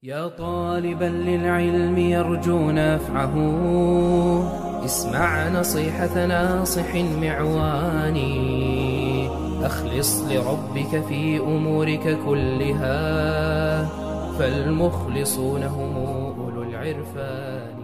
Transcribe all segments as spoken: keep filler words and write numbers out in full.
يا طالبا للعلم يرجو نفعه، اسمع نصيحة ناصح معوان. أخلص لربك في أمورك كلها، فالمخلصون هم أولو العرفان.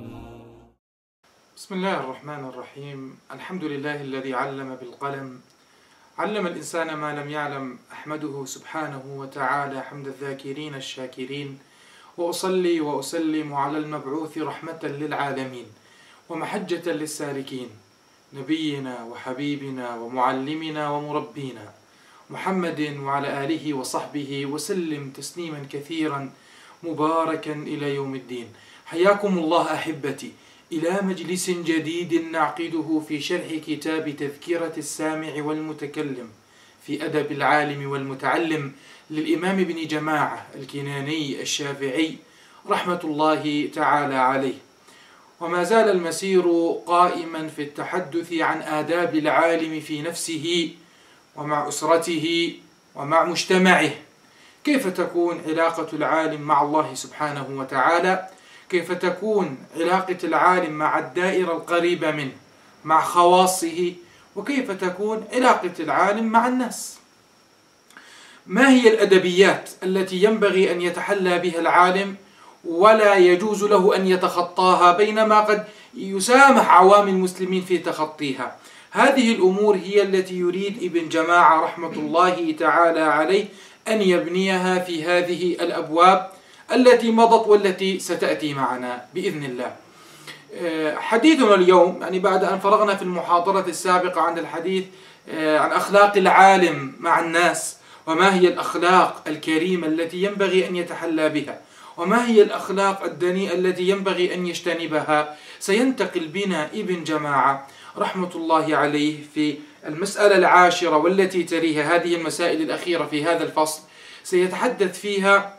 بسم الله الرحمن الرحيم. الحمد لله الذي علم بالقلم، علم الإنسان ما لم يعلم. أحمده سبحانه وتعالى حمد الذاكرين الشاكرين، وأصلي وأسلم على المبعوث رحمة للعالمين ومحجة للسالكين، نبينا وحبيبنا ومعلمنا ومربينا محمد وعلى آله وصحبه وسلم تسليما كثيرا مباركا إلى يوم الدين. حياكم الله أحبتي إلى مجلس جديد نعقده في شرح كتاب تذكرة السامع والمتكلم في أدب العالم والمتعلم للإمام ابن جماعة الكناني الشافعي رحمة الله تعالى عليه. وما زال المسير قائما في التحدث عن آداب العالم في نفسه ومع أسرته ومع مجتمعه. كيف تكون علاقة العالم مع الله سبحانه وتعالى؟ كيف تكون علاقة العالم مع الدائرة القريبة منه، مع خواصه؟ وكيف تكون علاقة العالم مع الناس؟ ما هي الأدبيات التي ينبغي أن يتحلى بها العالم ولا يجوز له أن يتخطاها، بينما قد يسامح عوام المسلمين في تخطيها؟ هذه الأمور هي التي يريد ابن جماعة رحمة الله تعالى عليه أن يبنيها في هذه الأبواب التي مضت والتي ستأتي معنا بإذن الله. حديثنا اليوم، يعني بعد أن فرغنا في المحاضرة السابقة عن الحديث عن أخلاق العالم مع الناس، وما هي الأخلاق الكريمة التي ينبغي أن يتحلى بها، وما هي الأخلاق الدنيئة التي ينبغي أن يجتنبها، سينتقل بنا ابن جماعة رحمة الله عليه في المسألة العاشرة والتي تليها، هذه المسائل الأخيرة في هذا الفصل، سيتحدث فيها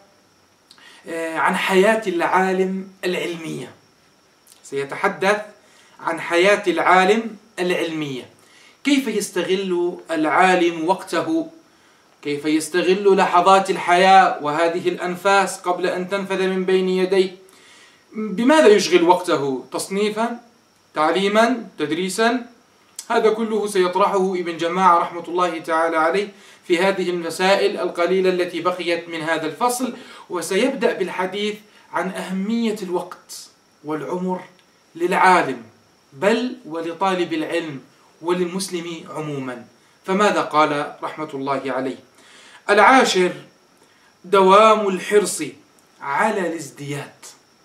عن حياة العالم العلمية. سيتحدث عن حياة العالم العلمية، كيف يستغل العالم وقته، كيف يستغل لحظات الحياة وهذه الأنفاس قبل أن تنفذ من بين يديه. بماذا يشغل وقته؟ تصنيفا، تعليما، تدريسا؟ هذا كله سيطرحه ابن جماعة رحمة الله تعالى عليه في هذه المسائل القليلة التي بقيت من هذا الفصل. وسيبدأ بالحديث عن أهمية الوقت والعمر للعالم، بل ولطالب العلم وللمسلم عموما. فماذا قال رحمة الله عليه؟ العاشر: دوام الحرص على الازدياد.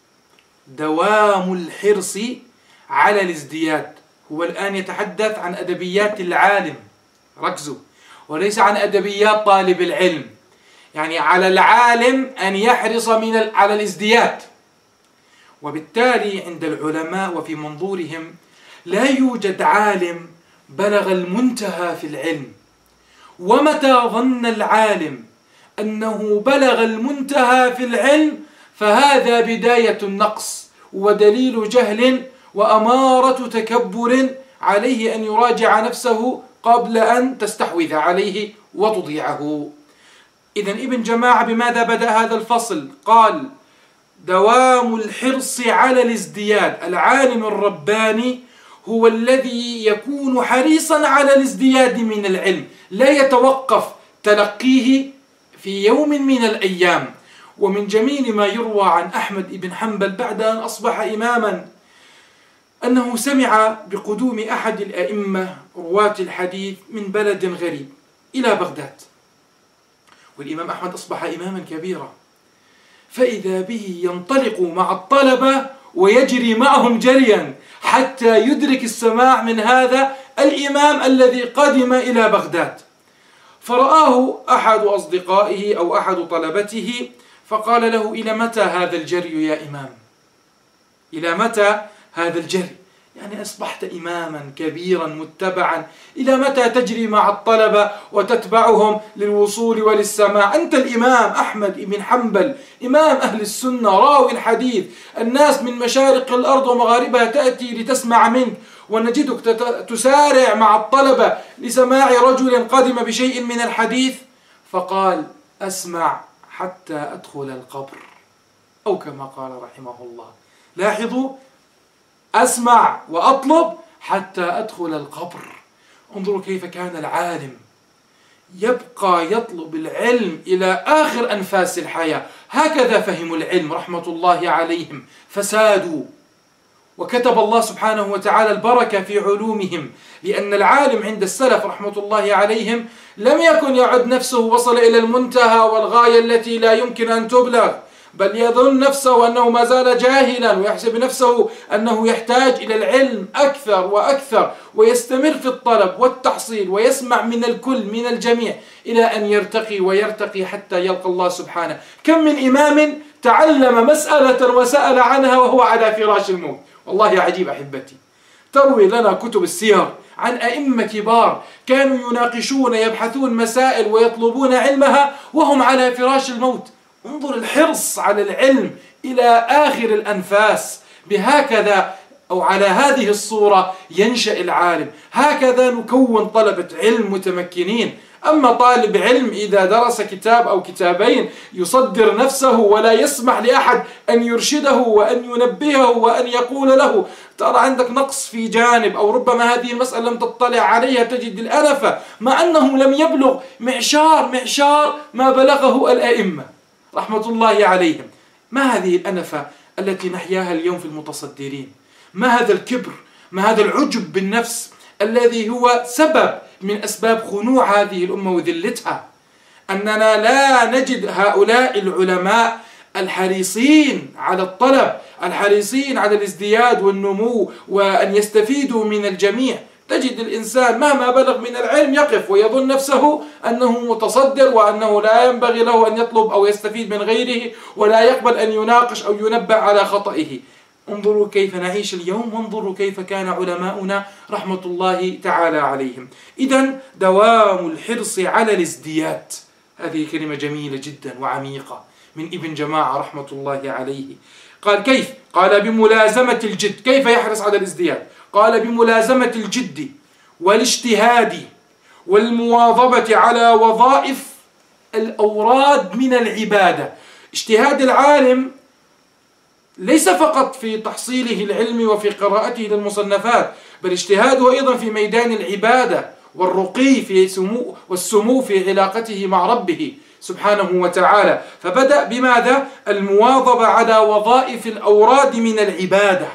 دوام الحرص على الازدياد. هو الآن يتحدث عن أدبيات العالم، ركزوا، وليس عن أدبيات طالب العلم. يعني على العالم أن يحرص من على الازدياد. وبالتالي عند العلماء وفي منظورهم لا يوجد عالم بلغ المنتهى في العلم، ومتى ظن العالم أنه بلغ المنتهى في العلم فهذا بداية النقص ودليل جهل وأمارة تكبر، عليه أن يراجع نفسه قبل أن تستحوذ عليه وتضيعه. إذن ابن جماعة بماذا بدأ هذا الفصل؟ قال: دوام الحرص على الازدياد. العالم الرباني هو الذي يكون حريصا على الازدياد من العلم، لا يتوقف تلقيه في يوم من الأيام. ومن جميل ما يروى عن أحمد بن حنبل بعد أن أصبح إماما أنه سمع بقدوم أحد الأئمة رواة الحديث من بلد غريب إلى بغداد، والإمام أحمد أصبح إماما كبيرا، فإذا به ينطلق مع الطلبة ويجري معهم جريا حتى يدرك السماع من هذا الإمام الذي قدم إلى بغداد. فرآه أحد أصدقائه أو أحد طلبته فقال له: إلى متى هذا الجري يا إمام؟ إلى متى هذا الجري؟ يعني أصبحت إماما كبيرا متبعا، إلى متى تجري مع الطلبة وتتبعهم للوصول وللسماع؟ أنت الإمام أحمد بن حنبل، إمام أهل السنة، راوي الحديث، الناس من مشارق الأرض ومغاربها تأتي لتسمع منك، ونجدك تسارع مع الطلبة لسماع رجل قدم بشيء من الحديث. فقال: أسمع حتى أدخل القبر. أو كما قال رحمه الله. لاحظوا، أسمع وأطلب حتى أدخل القبر. انظروا كيف كان العالم يبقى يطلب العلم إلى آخر أنفاس الحياة. هكذا فهموا العلم رحمة الله عليهم، فسادوا، وكتب الله سبحانه وتعالى البركة في علومهم، لأن العالم عند السلف رحمة الله عليهم لم يكن يعد نفسه وصل إلى المنتهى والغاية التي لا يمكن أن تبلغ، بل يظن نفسه أنه ما زال جاهلا، ويحسب نفسه أنه يحتاج إلى العلم أكثر وأكثر، ويستمر في الطلب والتحصيل ويسمع من الكل من الجميع إلى أن يرتقي ويرتقي حتى يلقى الله سبحانه. كم من إمام تعلم مسألة وسأل عنها وهو على فراش الموت. والله عجيب أحبتي، تروي لنا كتب السير عن أئمة كبار كانوا يناقشون يبحثون مسائل ويطلبون علمها وهم على فراش الموت. انظر الحرص على العلم إلى آخر الأنفاس. بهكذا أو على هذه الصورة ينشأ العالم. هكذا نكون طلبة علم متمكنين. أما طالب علم إذا درس كتاب أو كتابين يصدر نفسه ولا يسمح لأحد أن يرشده وأن ينبهه وأن يقول له ترى عندك نقص في جانب، أو ربما هذه المسألة لم تطلع عليها، تجد الأنفة، مع أنه لم يبلغ معشار معشار ما بلغه الأئمة رحمة الله عليهم. ما هذه الأنفة التي نحياها اليوم في المتصدرين؟ ما هذا الكبر؟ ما هذا العجب بالنفس الذي هو سبب من أسباب خنوع هذه الأمة وذلتها؟ أننا لا نجد هؤلاء العلماء الحريصين على الطلب، الحريصين على الازدياد والنمو وأن يستفيدوا من الجميع. تجد الإنسان مهما بلغ من العلم يقف ويظن نفسه أنه متصدر، وأنه لا ينبغي له أن يطلب أو يستفيد من غيره، ولا يقبل أن يناقش أو ينبه على خطئه. انظروا كيف نعيش اليوم، وانظروا كيف كان علماؤنا رحمة الله تعالى عليهم. إذن دوام الحرص على الازدياد، هذه كلمة جميلة جدا وعميقة من ابن جماعة رحمة الله عليه. قال كيف؟ قال بملازمة الجد. كيف يحرص على الازدياد؟ قال بملازمة الجد والاجتهاد والمواظبة على وظائف الأوراد من العبادة. اجتهاد العالم ليس فقط في تحصيله العلمي وفي قراءته للمصنفات، بل اجتهاده أيضا في ميدان العبادة والرقي في سمو والسمو في علاقته مع ربه سبحانه وتعالى. فبدأ بماذا؟ المواظبة على وظائف الأوراد من العبادة: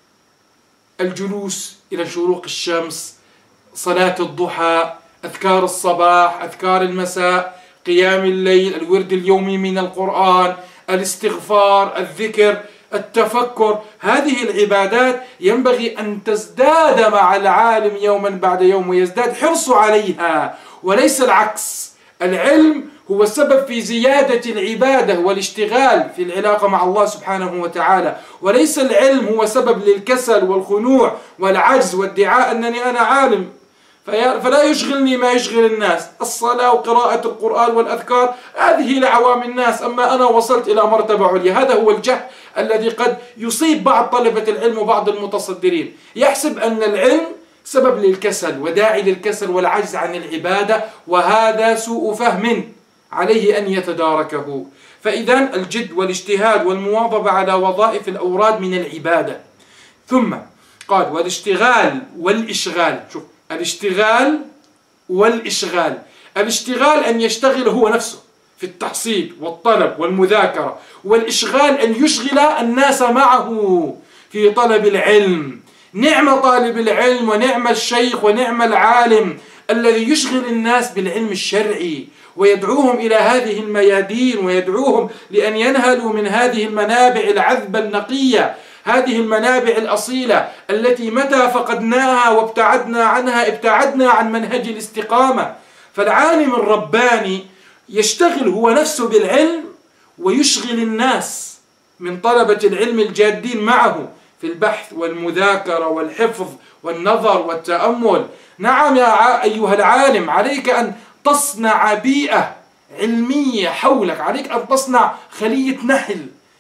الجلوس إلى شروق الشمس، صلاة الضحى، أذكار الصباح، أذكار المساء، قيام الليل، الورد اليومي من القرآن، الاستغفار، الذكر، التفكر. هذه العبادات ينبغي أن تزداد مع العالم يوما بعد يوم ويزداد حرصه عليها، وليس العكس. العلم هو السبب في زيادة العبادة والاشتغال في العلاقة مع الله سبحانه وتعالى، وليس العلم هو سبب للكسل والخنوع والعجز وادعاء أنني أنا عالم فلا يشغلني ما يشغل الناس. الصلاة وقراءة القرآن والأذكار هذه لعوام الناس، أما أنا وصلت إلى مرتبة عليا. هذا هو الجهل الذي قد يصيب بعض طلبة العلم وبعض المتصدرين، يحسب أن العلم سبب للكسل وداعي للكسل والعجز عن العبادة، وهذا سوء فهم عليه أن يتداركه. فإذن الجد والاجتهاد والمواظبة على وظائف الأوراد من العبادة. ثم قال والاشتغال والإشغال. شوف، الاشتغال والإشغال. الاشتغال أن يشتغل هو نفسه في التحصيل والطلب والمذاكرة، والإشغال أن يشغل الناس معه في طلب العلم. نعم طالب العلم ونعم الشيخ ونعم العالم الذي يشغل الناس بالعلم الشرعي ويدعوهم إلى هذه الميادين، ويدعوهم لأن ينهلوا من هذه المنابع العذبة النقية، هذه المنابع الأصيلة التي متى فقدناها وابتعدنا عنها ابتعدنا عن منهج الاستقامة. فالعالم الرباني يشتغل هو نفسه بالعلم ويشغل الناس من طلبة العلم الجادين معه في البحث والمذاكرة والحفظ والنظر والتأمل. نعم يا أيها العالم، عليك أن تصنع بيئة علمية حولك، عليك أن تصنع خلية نحل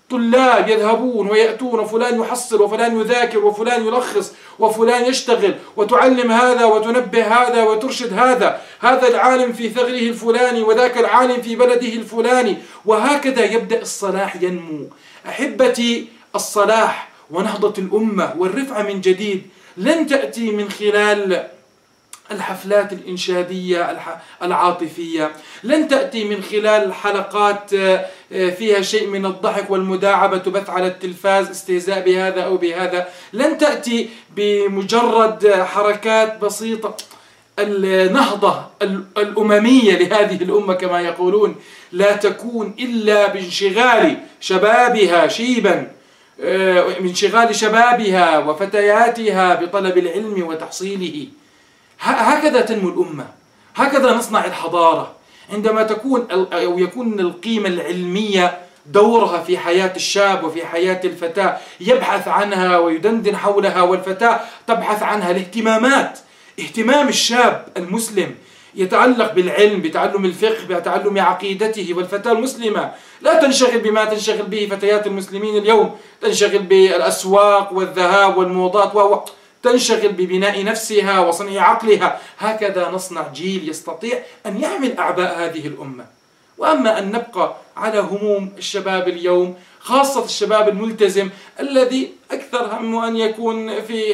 طلاب يذهبون ويأتون، وفلان يحصل وفلان يذاكر وفلان يلخص وفلان يشتغل، وتعلم هذا وتنبه هذا وترشد هذا، هذا العالم في ثغره الفلاني وذاك العالم في بلده الفلاني، وهكذا يبدأ الصلاح ينمو. أحبتي، الصلاح ونهضة الأمة والرفعة من جديد لن تأتي من خلال الحفلات الإنشادية العاطفية، لن تأتي من خلال حلقات فيها شيء من الضحك والمداعبة تبث على التلفاز استهزاء بهذا أو بهذا، لن تأتي بمجرد حركات بسيطة. النهضة الأممية لهذه الأمة كما يقولون لا تكون إلا بانشغال شبابها شيبا من انشغال شبابها وفتياتها بطلب العلم وتحصيله. هكذا تنمو الأمة، هكذا نصنع الحضارة، عندما تكون أو يكون القيمة العلمية دورها في حياة الشاب وفي حياة الفتاة، يبحث عنها ويدندن حولها، والفتاة تبحث عنها. الاهتمامات، اهتمام الشاب المسلم يتعلق بالعلم، بتعلم الفقه، بتعلم عقيدته، والفتاة المسلمة لا تنشغل بما تنشغل به فتيات المسلمين اليوم، تنشغل بالأسواق والذهاب والموضات، و تنشغل ببناء نفسها وصنع عقلها. هكذا نصنع جيل يستطيع أن يحمل أعباء هذه الأمة. وأما أن نبقى على هموم الشباب اليوم، خاصة الشباب الملتزم الذي أكثر همه أن يكون في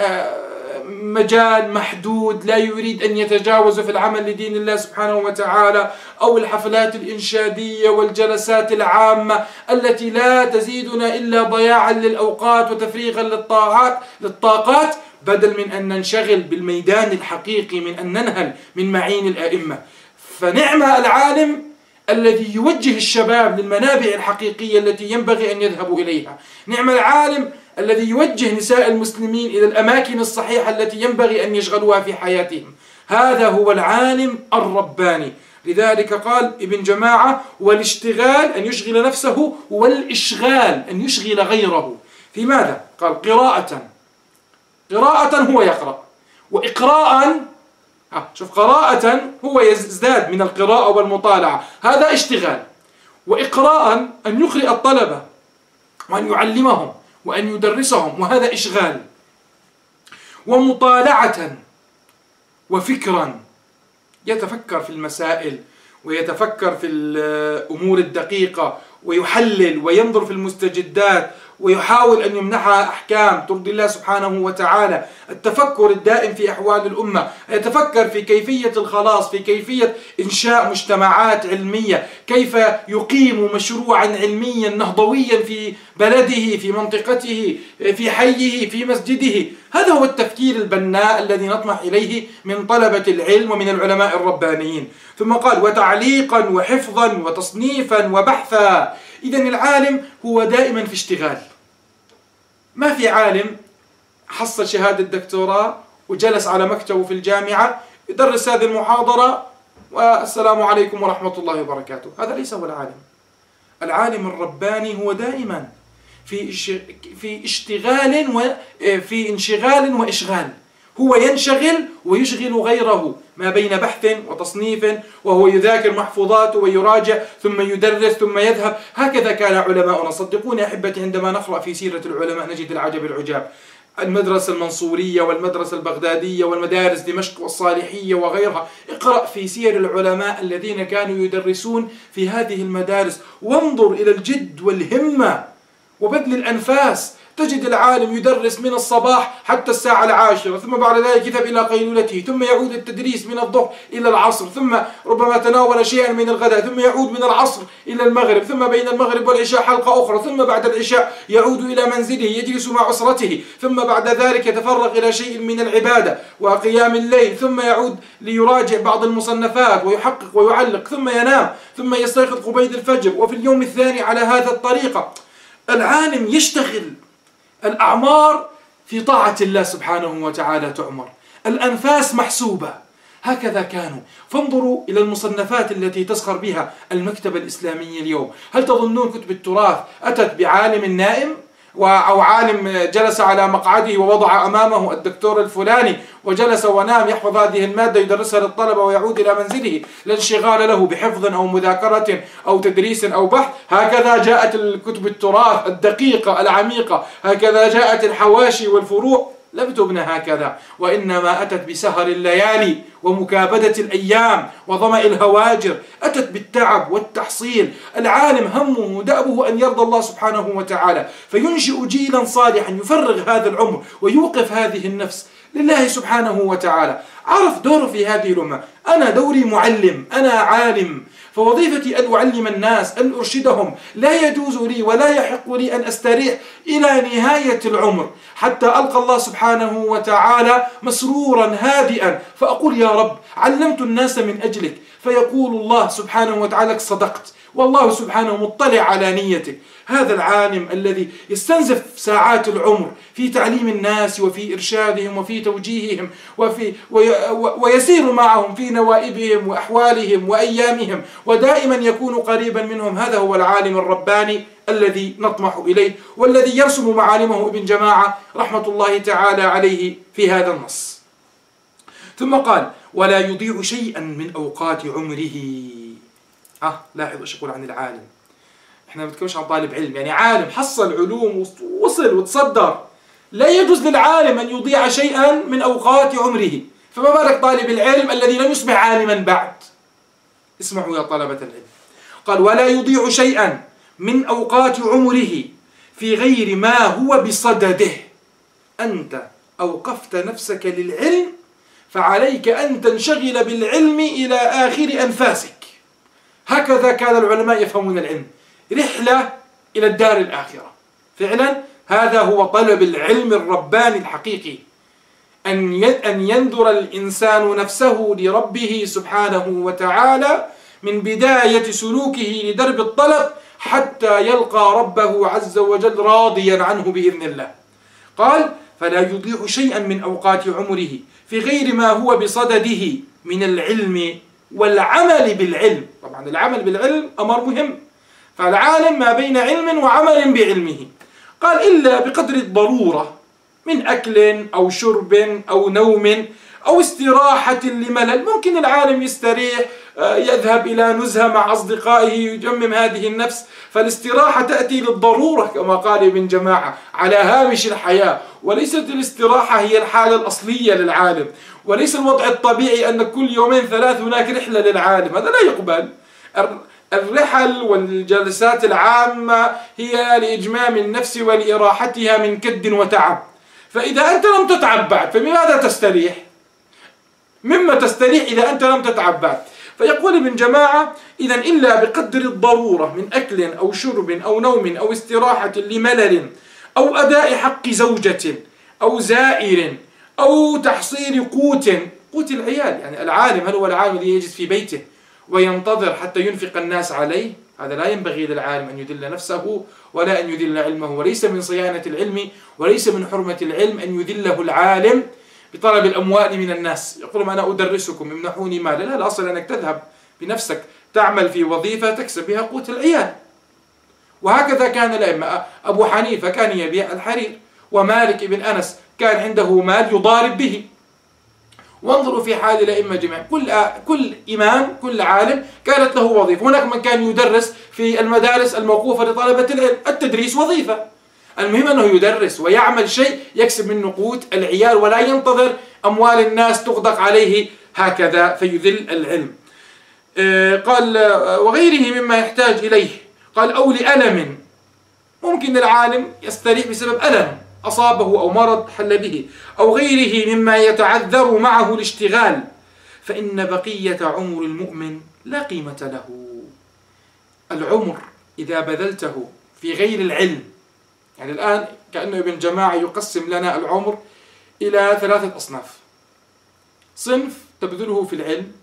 مجال محدود لا يريد أن يتجاوز في العمل لدين الله سبحانه وتعالى، أو الحفلات الإنشادية والجلسات العامة التي لا تزيدنا إلا ضياعا للأوقات وتفريغا للطاقات للطاقات بدل من أن ننشغل بالميدان الحقيقي، من أن ننهل من معين الأئمة. فنعم العالم الذي يوجه الشباب للمنابع الحقيقية التي ينبغي أن يذهبوا إليها، نعم العالم الذي يوجه نساء المسلمين إلى الأماكن الصحيحة التي ينبغي أن يشغلوها في حياتهم. هذا هو العالم الرباني. لذلك قال ابن جماعة: والاشتغال أن يشغل نفسه، والإشغال أن يشغل غيره. في ماذا؟ قال: قراءة. قراءة هو يقرأ، وإقراء شوف قراءة هو يزداد من القراءة والمطالعة، هذا اشتغال. وإقراء أن يقرئ الطلبة وأن يعلمهم وأن يدرسهم، وهذا إشغال. ومطالعة وفكرا، يتفكر في المسائل ويتفكر في الأمور الدقيقة ويحلل وينظر في المستجدات ويحاول أن يمنحها أحكام ترضي الله سبحانه وتعالى. التفكر الدائم في أحوال الأمة، يتفكر في كيفية الخلاص، في كيفية إنشاء مجتمعات علمية، كيف يقيم مشروعا علميا نهضويا في بلده، في منطقته، في حيه، في مسجده. هذا هو التفكير البناء الذي نطمح إليه من طلبة العلم ومن العلماء الربانيين. ثم قال: وتعليقا وحفظا وتصنيفا وبحثا. إذن العالم هو دائما في اشتغال. ما في عالم حصل شهادة دكتوراه وجلس على مكتبه في الجامعة يدرس هذه المحاضرة والسلام عليكم ورحمة الله وبركاته. هذا ليس هو العالم. العالم الرباني هو دائما في في اشتغال وفي انشغال وإشغال. هو ينشغل ويشغل غيره ما بين بحث وتصنيف، وهو يذاكر محفوظاته ويراجع ثم يدرس ثم يذهب. هكذا كان علماؤنا. صدقوني أحبتي، عندما نقرأ في سيرة العلماء نجد العجب العجاب. المدرسة المنصورية والمدرسة البغدادية والمدارس دمشق والصالحية وغيرها، اقرأ في سير العلماء الذين كانوا يدرسون في هذه المدارس، وانظر إلى الجد والهمة وبذل الأنفاس. تجد العالم يدرس من الصباح حتى الساعة العاشرة، ثم بعد ذلك يذهب إلى قيلولته، ثم يعود التدريس من الظهر إلى العصر، ثم ربما تناول شيئا من الغداء، ثم يعود من العصر إلى المغرب، ثم بين المغرب والعشاء حلقة أخرى، ثم بعد العشاء يعود إلى منزله يجلس مع أسرته، ثم بعد ذلك يتفرغ إلى شيء من العبادة وقيام الليل، ثم يعود ليراجع بعض المصنفات ويحقق ويعلق، ثم ينام، ثم يستيقظ قبيل الفجر، وفي اليوم الثاني على هذا الطريقة. العالم يشتغل. الأعمار في طاعة الله سبحانه وتعالى تعمر، الأنفاس محسوبة. هكذا كانوا. فانظروا إلى المصنفات التي تسخر بها المكتبة الإسلامية اليوم. هل تظنون كتب التراث أتت بعالم نائم؟ أو عالم جلس على مقعده ووضع أمامه الدكتور الفلاني وجلس ونام يحفظ هذه المادة يدرسها للطلبة ويعود إلى منزله لا انشغال له بحفظ أو مذاكرة أو تدريس أو بحث. هكذا جاءت الكتب التراث الدقيقة العميقة، هكذا جاءت الحواشي والفروع، لم تبنى هكذا، وإنما أتت بسهر الليالي ومكابدة الأيام وظمأ الهواجر، أتت بالتعب والتحصيل. العالم همه دأبه أن يرضى الله سبحانه وتعالى، فينشئ جيلا صالحا يفرغ هذا العمر ويوقف هذه النفس لله سبحانه وتعالى. عرف دوره في هذه الأمة، أنا دوري معلم، أنا عالم، فوظيفتي أن أعلم الناس، أن أرشدهم. لا يجوز لي ولا يحق لي أن أستريح إلى نهاية العمر حتى ألقى الله سبحانه وتعالى مسرورا هادئا فأقول يا رب علمت الناس من أجلك، فيقول الله سبحانه وتعالى صدقت، والله سبحانه مطلع على نيتك. هذا العالم الذي يستنزف ساعات العمر في تعليم الناس وفي إرشادهم وفي توجيههم وفي ويسير معهم في نوائبهم وأحوالهم وأيامهم ودائما يكون قريبا منهم، هذا هو العالم الرباني الذي نطمح إليه والذي يرسم معالمه ابن جماعة رحمة الله تعالى عليه في هذا النص. ثم قال ولا يضيع شيئا من أوقات عمره. آه لاحظوا ايش يقول عن العالم، احنا ما بنتكلمش عن طالب علم، يعني عالم حصل علوم ووصل وتصدر، لا يجوز للعالم أن يضيع شيئا من أوقات عمره، فما بالك طالب العلم الذي لم يصبح عالما بعد. اسمعوا يا طلبة العلم، قال ولا يضيع شيئا من أوقات عمره في غير ما هو بصدده. أنت أوقفت نفسك للعلم فعليك أن تنشغل بالعلم إلى آخر أنفاسك. هكذا كان العلماء يفهمون العلم، رحلة إلى الدار الآخرة. فعلا هذا هو طلب العلم الرباني الحقيقي، أن ينذر الإنسان نفسه لربه سبحانه وتعالى من بداية سلوكه لدرب الطلب حتى يلقى ربه عز وجل راضيا عنه بإذن الله. قال فلا يضيع شيئا من أوقات عمره في غير ما هو بصدده من العلم والعمل بالعلم. طبعا العمل بالعلم أمر مهم، فالعالم ما بين علم وعمل بعلمه. قال إلا بقدر الضرورة من أكل أو شرب أو نوم أو استراحة لملل. ممكن العالم يستريح، يذهب إلى نزهة مع أصدقائه يجمم هذه النفس، فالاستراحة تأتي للضرورة كما قال ابن جماعة على هامش الحياة، وليست الاستراحة هي الحالة الأصلية للعالم، وليس الوضع الطبيعي أن كل يومين ثلاث هناك رحلة للعالم، هذا لا يقبل. الرحل والجلسات العامة هي لإجمام النفس ولإراحتها من كد وتعب، فإذا أنت لم تتعب بعد فماذا تستريح؟ مما تستريح إذا أنت لم تتعب بعد. فيقول ابن جماعة إذن إلا بقدر الضرورة من أكل أو شرب أو نوم أو استراحة لملل أو أداء حق زوجة أو زائر أو تحصيل قوت قوت العيال. يعني العالم هل هو العالم الذي يجلس في بيته وينتظر حتى ينفق الناس عليه؟ هذا لا ينبغي للعالم أن يذل نفسه ولا أن يذل علمه، وليس من صيانة العلم وليس من حرمة العلم أن يذله العالم بطلب الأموال من الناس. يقول أنا أدرسكم امنحوني مالا، لا، الأصل أنك تذهب بنفسك تعمل في وظيفة تكسب بها قوت العيال. وهكذا كان الأئمة، أبو حنيفة كان يبيع الحرير، ومالك بن أنس كان عنده مال يضارب به. وانظروا في حال الأئمة جميعا، كل كل إمام كل عالم كانت له وظيفة. هناك من كان يدرس في المدارس الموقوفة لطلبة العلم، التدريس وظيفة، المهم أنه يدرس ويعمل شيء يكسب منه قوت العيال ولا ينتظر أموال الناس تغدق عليه هكذا فيذل العلم. قال وغيره مما يحتاج إليه. قال أو لألم، ممكن العالم يستريح بسبب ألم أصابه أو مرض حل به، أو غيره مما يتعذر معه الاشتغال، فإن بقية عمر المؤمن لا قيمة له. العمر إذا بذلته في غير العلم، يعني الآن كأنه ابن جماعة يقسم لنا العمر إلى ثلاثة أصناف. صنف تبذله في العلم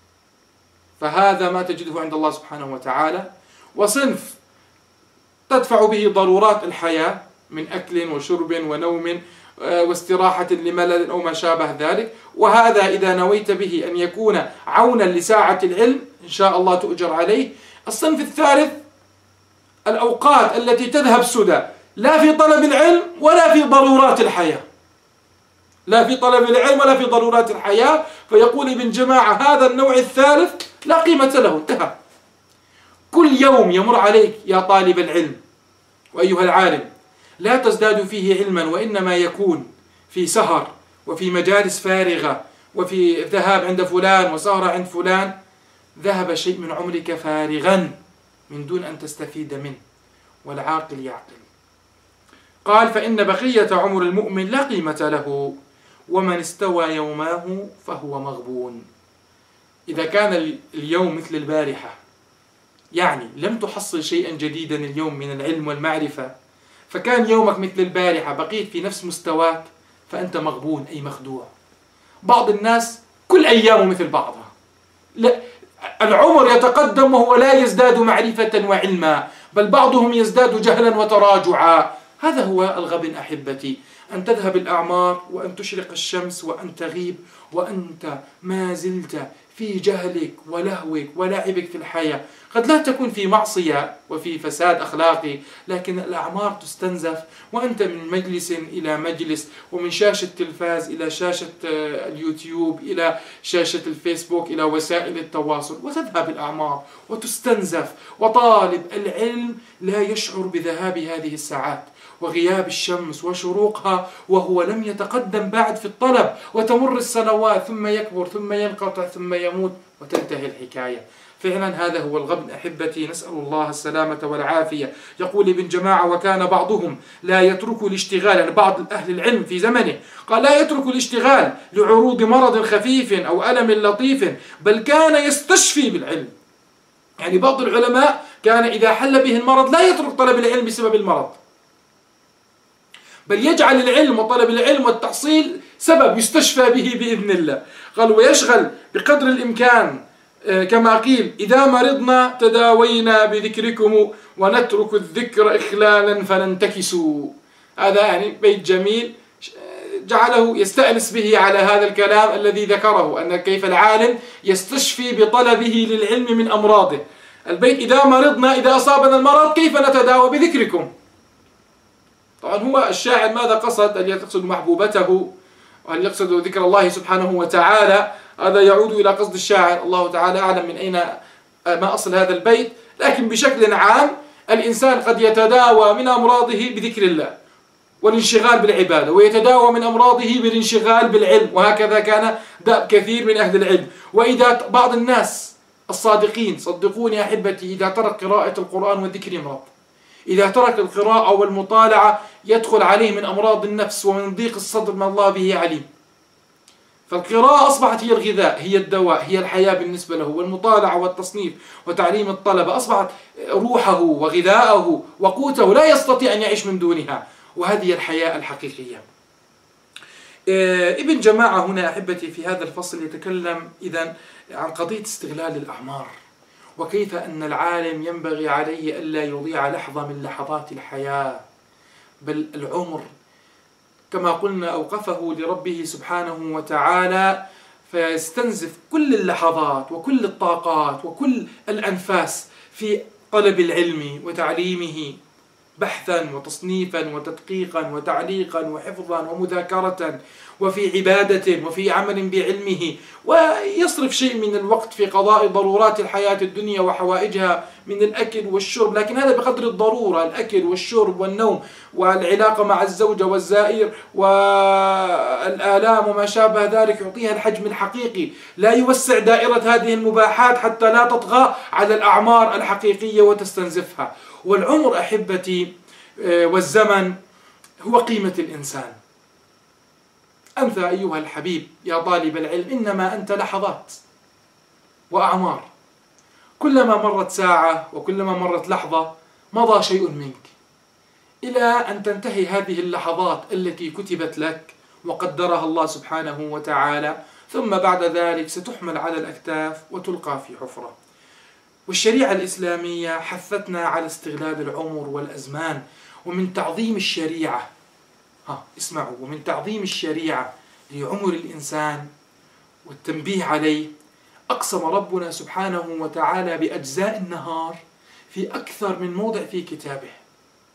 فهذا ما تجده عند الله سبحانه وتعالى، وصنف تدفع به ضرورات الحياة من أكل وشرب ونوم واستراحة لملل أو ما شابه ذلك، وهذا إذا نويت به أن يكون عونا لساعة العلم إن شاء الله تؤجر عليه. الصنف الثالث الأوقات التي تذهب سدى لا في طلب العلم ولا في ضرورات الحياة، لا في طلب العلم ولا في ضرورات الحياة. فيقول ابن جماعة هذا النوع الثالث لا قيمة له، انتهى. كل يوم يمر عليك يا طالب العلم وأيها العالم لا تزداد فيه علما، وإنما يكون في سهر وفي مجالس فارغة وفي ذهاب عند فلان وسهرة عند فلان، ذهب شيء من عمرك فارغا من دون أن تستفيد منه، والعاقل يعقل. قال فإن بقية عمر المؤمن لا قيمة له، ومن استوى يوماه فهو مغبون. إذا كان اليوم مثل البارحة، يعني لم تحصل شيئا جديدا اليوم من العلم والمعرفة، فكان يومك مثل البارحة، بقيت في نفس مستواك، فأنت مغبون أي مخدوع. بعض الناس كل أيامه مثل بعضها، لا، العمر يتقدم وهو لا يزداد معرفة وعلما، بل بعضهم يزداد جهلا وتراجعا. هذا هو الغبن أحبتي، أن تذهب الأعمار وأن تشرق الشمس وأن تغيب وأنت ما زلت في جهلك ولهوك ولعبك في الحياة. قد لا تكون في معصية وفي فساد أخلاقي، لكن الأعمار تستنزف وأنت من مجلس إلى مجلس، ومن شاشة تلفاز إلى شاشة اليوتيوب إلى شاشة الفيسبوك إلى وسائل التواصل، وتذهب الأعمار وتستنزف. وطالب العلم لا يشعر بذهاب هذه الساعات وغياب الشمس وشروقها وهو لم يتقدم بعد في الطلب، وتمر السنوات ثم يكبر ثم ينقطع ثم يموت وتنتهي الحكاية. فعلا هذا هو الغبن أحبتي، نسأل الله السلامة والعافية. يقول ابن جماعة وكان بعضهم لا يترك الاشتغال، يعني بعض أهل العلم في زمنه قال لا يترك الاشتغال لعروض مرض خفيف أو ألم لطيف، بل كان يستشفي بالعلم. يعني بعض العلماء كان إذا حل به المرض لا يترك طلب العلم بسبب المرض، بل يجعل العلم وطلب العلم والتحصيل سبب يستشفى به بإذن الله. قال ويشغل بقدر الإمكان، كما قيل إذا مرضنا تداوينا بذكركم ونترك الذكر إخلالا فننتكسوا. هذا يعني بيت جميل جعله يستأنس به على هذا الكلام الذي ذكره، أن كيف العالم يستشفي بطلبه للعلم من أمراضه. البيت إذا مرضنا، إذا أصابنا المرض كيف نتداوى؟ بذكركم. طبعا هو الشاعر ماذا قصد؟ هل يقصد محبوبته وهل يقصد ذكر الله سبحانه وتعالى؟ هذا يعود إلى قصد الشاعر، الله تعالى أعلم من أين ما أصل هذا البيت. لكن بشكل عام الإنسان قد يتداوى من أمراضه بذكر الله والانشغال بالعبادة، ويتداوى من أمراضه بالانشغال بالعلم، وهكذا كان دأب كثير من أهل العلم. وإذا بعض الناس الصادقين، صدقوني أحبتي، إذا ترك قراءة القرآن والذكر يمرض، إذا ترك القراءة والمطالعة يدخل عليه من أمراض النفس ومن ضيق الصدر ما الله به عليم. فالقراءة أصبحت هي الغذاء، هي الدواء، هي الحياة بالنسبة له، والمطالعة والتصنيف وتعليم الطلبة أصبحت روحه وغذاءه وقوته، لا يستطيع أن يعيش من دونها، وهذه الحياة الحقيقية. ابن جماعة هنا أحبتي في هذا الفصل يتكلم إذن عن قضية استغلال الأعمار، وكيف أن العالم ينبغي عليه ألا يضيع لحظة من لحظات الحياة، بل العمر كما قلنا أوقفه لربه سبحانه وتعالى، فيستنزف كل اللحظات وكل الطاقات وكل الأنفاس في طلب العلم وتعليمه، بحثا وتصنيفا وتدقيقا وتعليقا وحفظا ومذاكرة، وفي عبادة وفي عمل بعلمه، ويصرف شيء من الوقت في قضاء ضرورات الحياة الدنيا وحوائجها من الأكل والشرب، لكن هذا بقدر الضرورة، الأكل والشرب والنوم والعلاقة مع الزوجة والزائر والآلام وما شابه ذلك، يعطيها الحجم الحقيقي، لا يوسع دائرة هذه المباحات حتى لا تطغى على الأعمار الحقيقية وتستنزفها. والعمر أحبتي والزمن هو قيمة الإنسان. أنت أيها الحبيب يا طالب العلم إنما أنت لحظات وأعمار، كلما مرت ساعة وكلما مرت لحظة مضى شيء منك، إلى أن تنتهي هذه اللحظات التي كتبت لك وقدرها الله سبحانه وتعالى، ثم بعد ذلك ستحمل على الأكتاف وتلقى في حفرة. والشريعة الإسلامية حثتنا على استغلال العمر والأزمان، ومن تعظيم الشريعة ها اسمعوا ومن تعظيم الشريعة لعمر الإنسان والتنبيه عليه، أقسم ربنا سبحانه وتعالى بأجزاء النهار في أكثر من موضع في كتابه.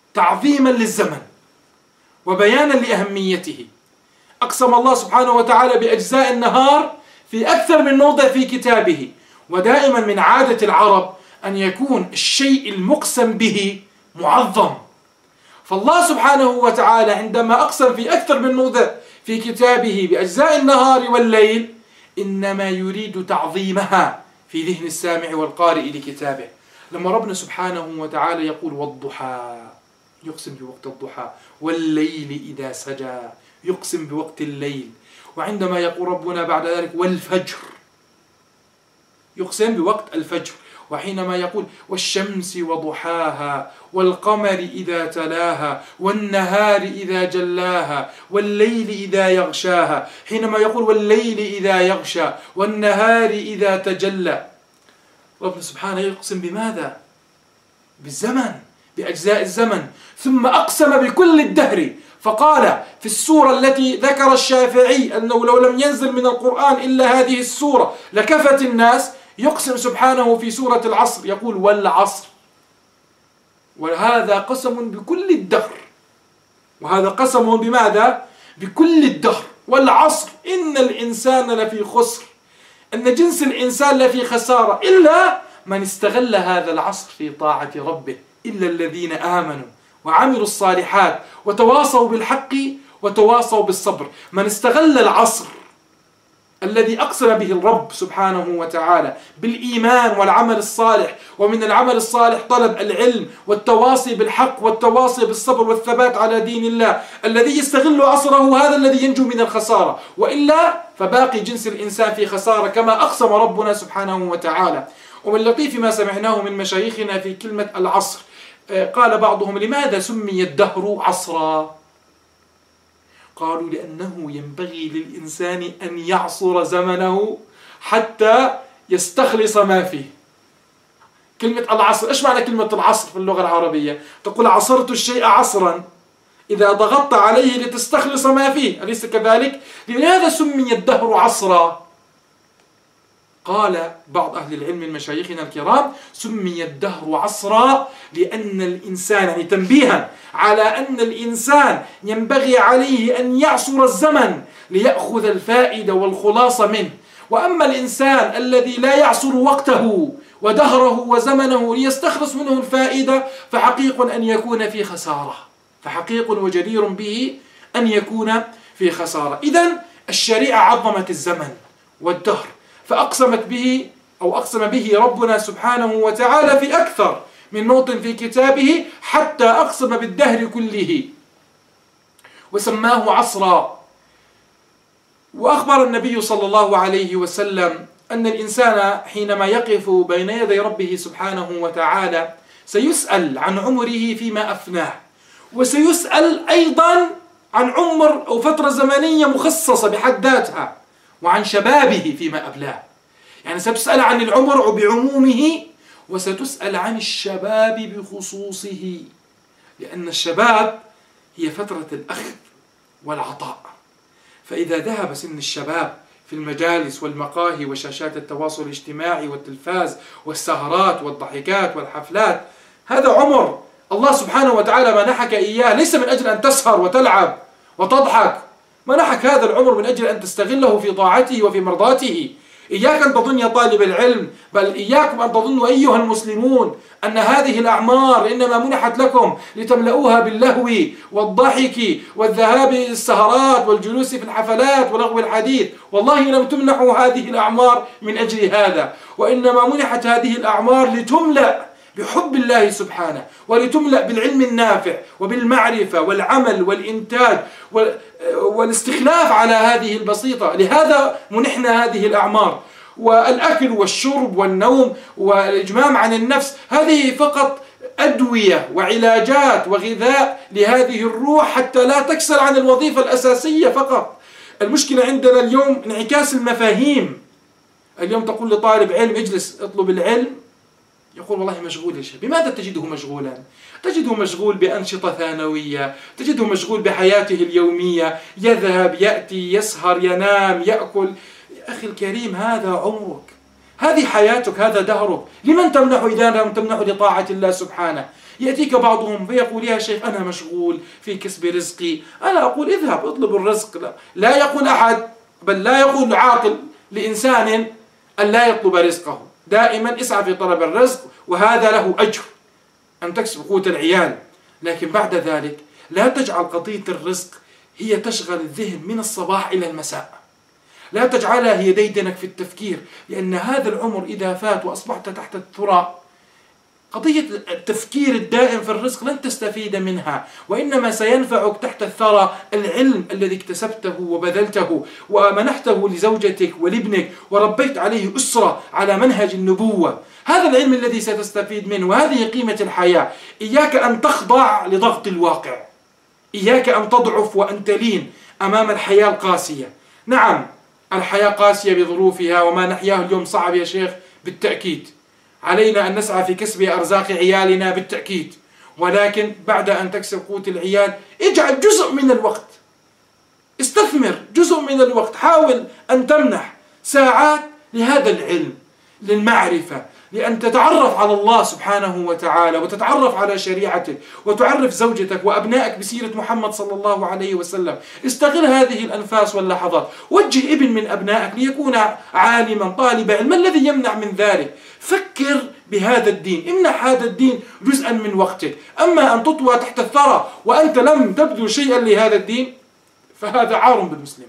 تعظيما للزمن وبيانا لأهميته. أقسم الله سبحانه وتعالى بأجزاء النهار في أكثر من موضع في كتابه، ودائما من عادة العرب أن يكون الشيء المقسم به معظم. فالله سبحانه وتعالى عندما أقسم في أكثر من موضع في كتابه بأجزاء النهار والليل إنما يريد تعظيمها في ذهن السامع والقارئ لكتابه. لما ربنا سبحانه وتعالى يقول والضحى، يقسم بوقت الضحى، والليل إذا سجى، يقسم بوقت الليل. وعندما يقول ربنا بعد ذلك والفجر، يقسم بوقت الفجر. وحينما يقول والشمس وضحاها، والقمر إذا تلاها، والنهار إذا جلاها، والليل إذا يغشاها، حينما يقول والليل إذا يغشى، والنهار إذا تجلى، ربنا سبحانه يقسم بماذا؟ بالزمن، بأجزاء الزمن. ثم أقسم بكل الدهر، فقال في السورة التي ذكر الشافعي أنه لو لم ينزل من القرآن إلا هذه السورة لكفت الناس، يقسم سبحانه في سورة العصر يقول والعصر، وهذا قسم بكل الدهر. وهذا قسم بماذا؟ بكل الدهر. والعصر إن الإنسان لفي خسر، أن جنس الإنسان لفي خسارة إلا من استغل هذا العصر في طاعة ربه، إلا الذين آمنوا وعملوا الصالحات وتواصوا بالحق وتواصوا بالصبر. من استغل العصر الذي أقسم به الرب سبحانه وتعالى بالإيمان والعمل الصالح، ومن العمل الصالح طلب العلم والتواصي بالحق والتواصي بالصبر والثبات على دين الله، الذي يستغل عصره هذا الذي ينجو من الخسارة، وإلا فباقي جنس الإنسان في خسارة كما أقسم ربنا سبحانه وتعالى. ومن لطيف ما سمعناه من مشايخنا في كلمة العصر، قال بعضهم لماذا سمي الدهر عصرا؟ قالوا لأنه ينبغي للإنسان أن يعصر زمنه حتى يستخلص ما فيه. كلمة العصر، إيش معنى كلمة العصر في اللغة العربية؟ تقول عصرت الشيء عصرا إذا ضغطت عليه لتستخلص ما فيه، أليس كذلك؟ لماذا سمي الدهر عصرا؟ قال بعض أهل العلم من مشايخنا الكرام سمي الدهر عصرا لأن الإنسان، يعني تنبيها على أن الإنسان ينبغي عليه أن يعصر الزمن ليأخذ الفائدة والخلاصة منه. وأما الإنسان الذي لا يعصر وقته ودهره وزمنه ليستخلص منه الفائدة فحقيق أن يكون في خسارة، فحقيق وجدير به أن يكون في خسارة. إذن الشريعة عظمت الزمن والدهر، فأقسمت به أو أقسم به ربنا سبحانه وتعالى في أكثر من موطن في كتابه، حتى أقسم بالدهر كله وسماه عصرا. وأخبر النبي صلى الله عليه وسلم أن الإنسان حينما يقف بين يدي ربه سبحانه وتعالى سيسأل عن عمره فيما أفناه، وسيسأل أيضا عن عمر أو فترة زمنية مخصصة بحد ذاتها، وعن شبابه فيما أبلاه. يعني ستسأل عن العمر بعمومه، وستسأل عن الشباب بخصوصه، لأن الشباب هي فترة الأخذ والعطاء. فإذا ذهب سن الشباب في المجالس والمقاهي وشاشات التواصل الاجتماعي والتلفاز والسهرات والضحكات والحفلات، هذا عمر الله سبحانه وتعالى منحك إياه ليس من أجل أن تسهر وتلعب وتضحك، منحك هذا العمر من أجل أن تستغله في طاعته وفي مرضاته. إياك أن تظن يا طالب العلم، بل إياكم أن تظنوا أيها المسلمون أن هذه الأعمار إنما منحت لكم لتملؤوها باللهو والضحك والذهاب السهرات والجلوس في الحفلات ولغو الحديث. والله لم تمنحوا هذه الأعمار من أجل هذا، وإنما منحت هذه الأعمار لتملأ بحب الله سبحانه، ولتملأ بالعلم النافع وبالمعرفة والعمل والإنتاج والاستخلاف على هذه البسيطة. لهذا منحنا هذه الأعمار. والأكل والشرب والنوم والإجمام عن النفس هذه فقط أدوية وعلاجات وغذاء لهذه الروح حتى لا تكسل عن الوظيفة الأساسية فقط. المشكلة عندنا اليوم انعكاس المفاهيم. اليوم تقول لطالب علم اجلس اطلب العلم، يقول والله مشغول يا شيخ. بماذا تجده مشغولا؟ تجده مشغول بأنشطة ثانوية، تجده مشغول بحياته اليومية، يذهب يأتي يسهر ينام يأكل. يا أخي الكريم هذا عمرك، هذه حياتك، هذا دهرك، لمن تمنح إذا لم تمنح لطاعة الله سبحانه؟ يأتيك بعضهم فيقول يا شيخ أنا مشغول في كسب رزقي. أنا أقول اذهب اطلب الرزق. لا, لا يقول أحد، بل لا يقول عاقل لإنسان أن لا يطلب رزقه. دائما اسعى في طلب الرزق، وهذا له أجر أن تكسب قوت العيال. لكن بعد ذلك لا تجعل قضية الرزق هي تشغل الذهن من الصباح إلى المساء. لا تجعلها هي ديدنك في التفكير، لأن هذا العمر إذا فات وأصبحت تحت الثرى، قضية التفكير الدائم في الرزق لن تستفيد منها، وإنما سينفعك تحت الثرى العلم الذي اكتسبته وبذلته ومنحته لزوجتك ولابنك وربيت عليه أسرة على منهج النبوة. هذا العلم الذي ستستفيد منه، وهذه قيمة الحياة. إياك أن تخضع لضغط الواقع، إياك أن تضعف وأن تلين أمام الحياة القاسية. نعم الحياة قاسية بظروفها، وما نحياه اليوم صعب يا شيخ بالتأكيد. علينا أن نسعى في كسب أرزاق عيالنا بالتأكيد، ولكن بعد أن تكسب قوت العيال اجعل جزء من الوقت، استثمر جزء من الوقت، حاول أن تمنح ساعات لهذا العلم، للمعرفة، لأن تتعرف على الله سبحانه وتعالى وتتعرف على شريعته وتعرف زوجتك وأبنائك بسيرة محمد صلى الله عليه وسلم. استغل هذه الأنفاس واللحظات. وجه ابن من أبنائك ليكون عالما طالب علم. ما الذي يمنع من ذلك؟ فكر بهذا الدين، امنح هذا الدين جزءا من وقتك. أما أن تطوى تحت الثرى وأنت لم تبذل شيئا لهذا الدين فهذا عار بالمسلم.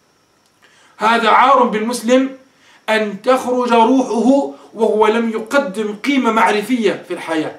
هذا عار بالمسلم أن تخرج روحه وهو لم يقدم قيمة معرفية في الحياة.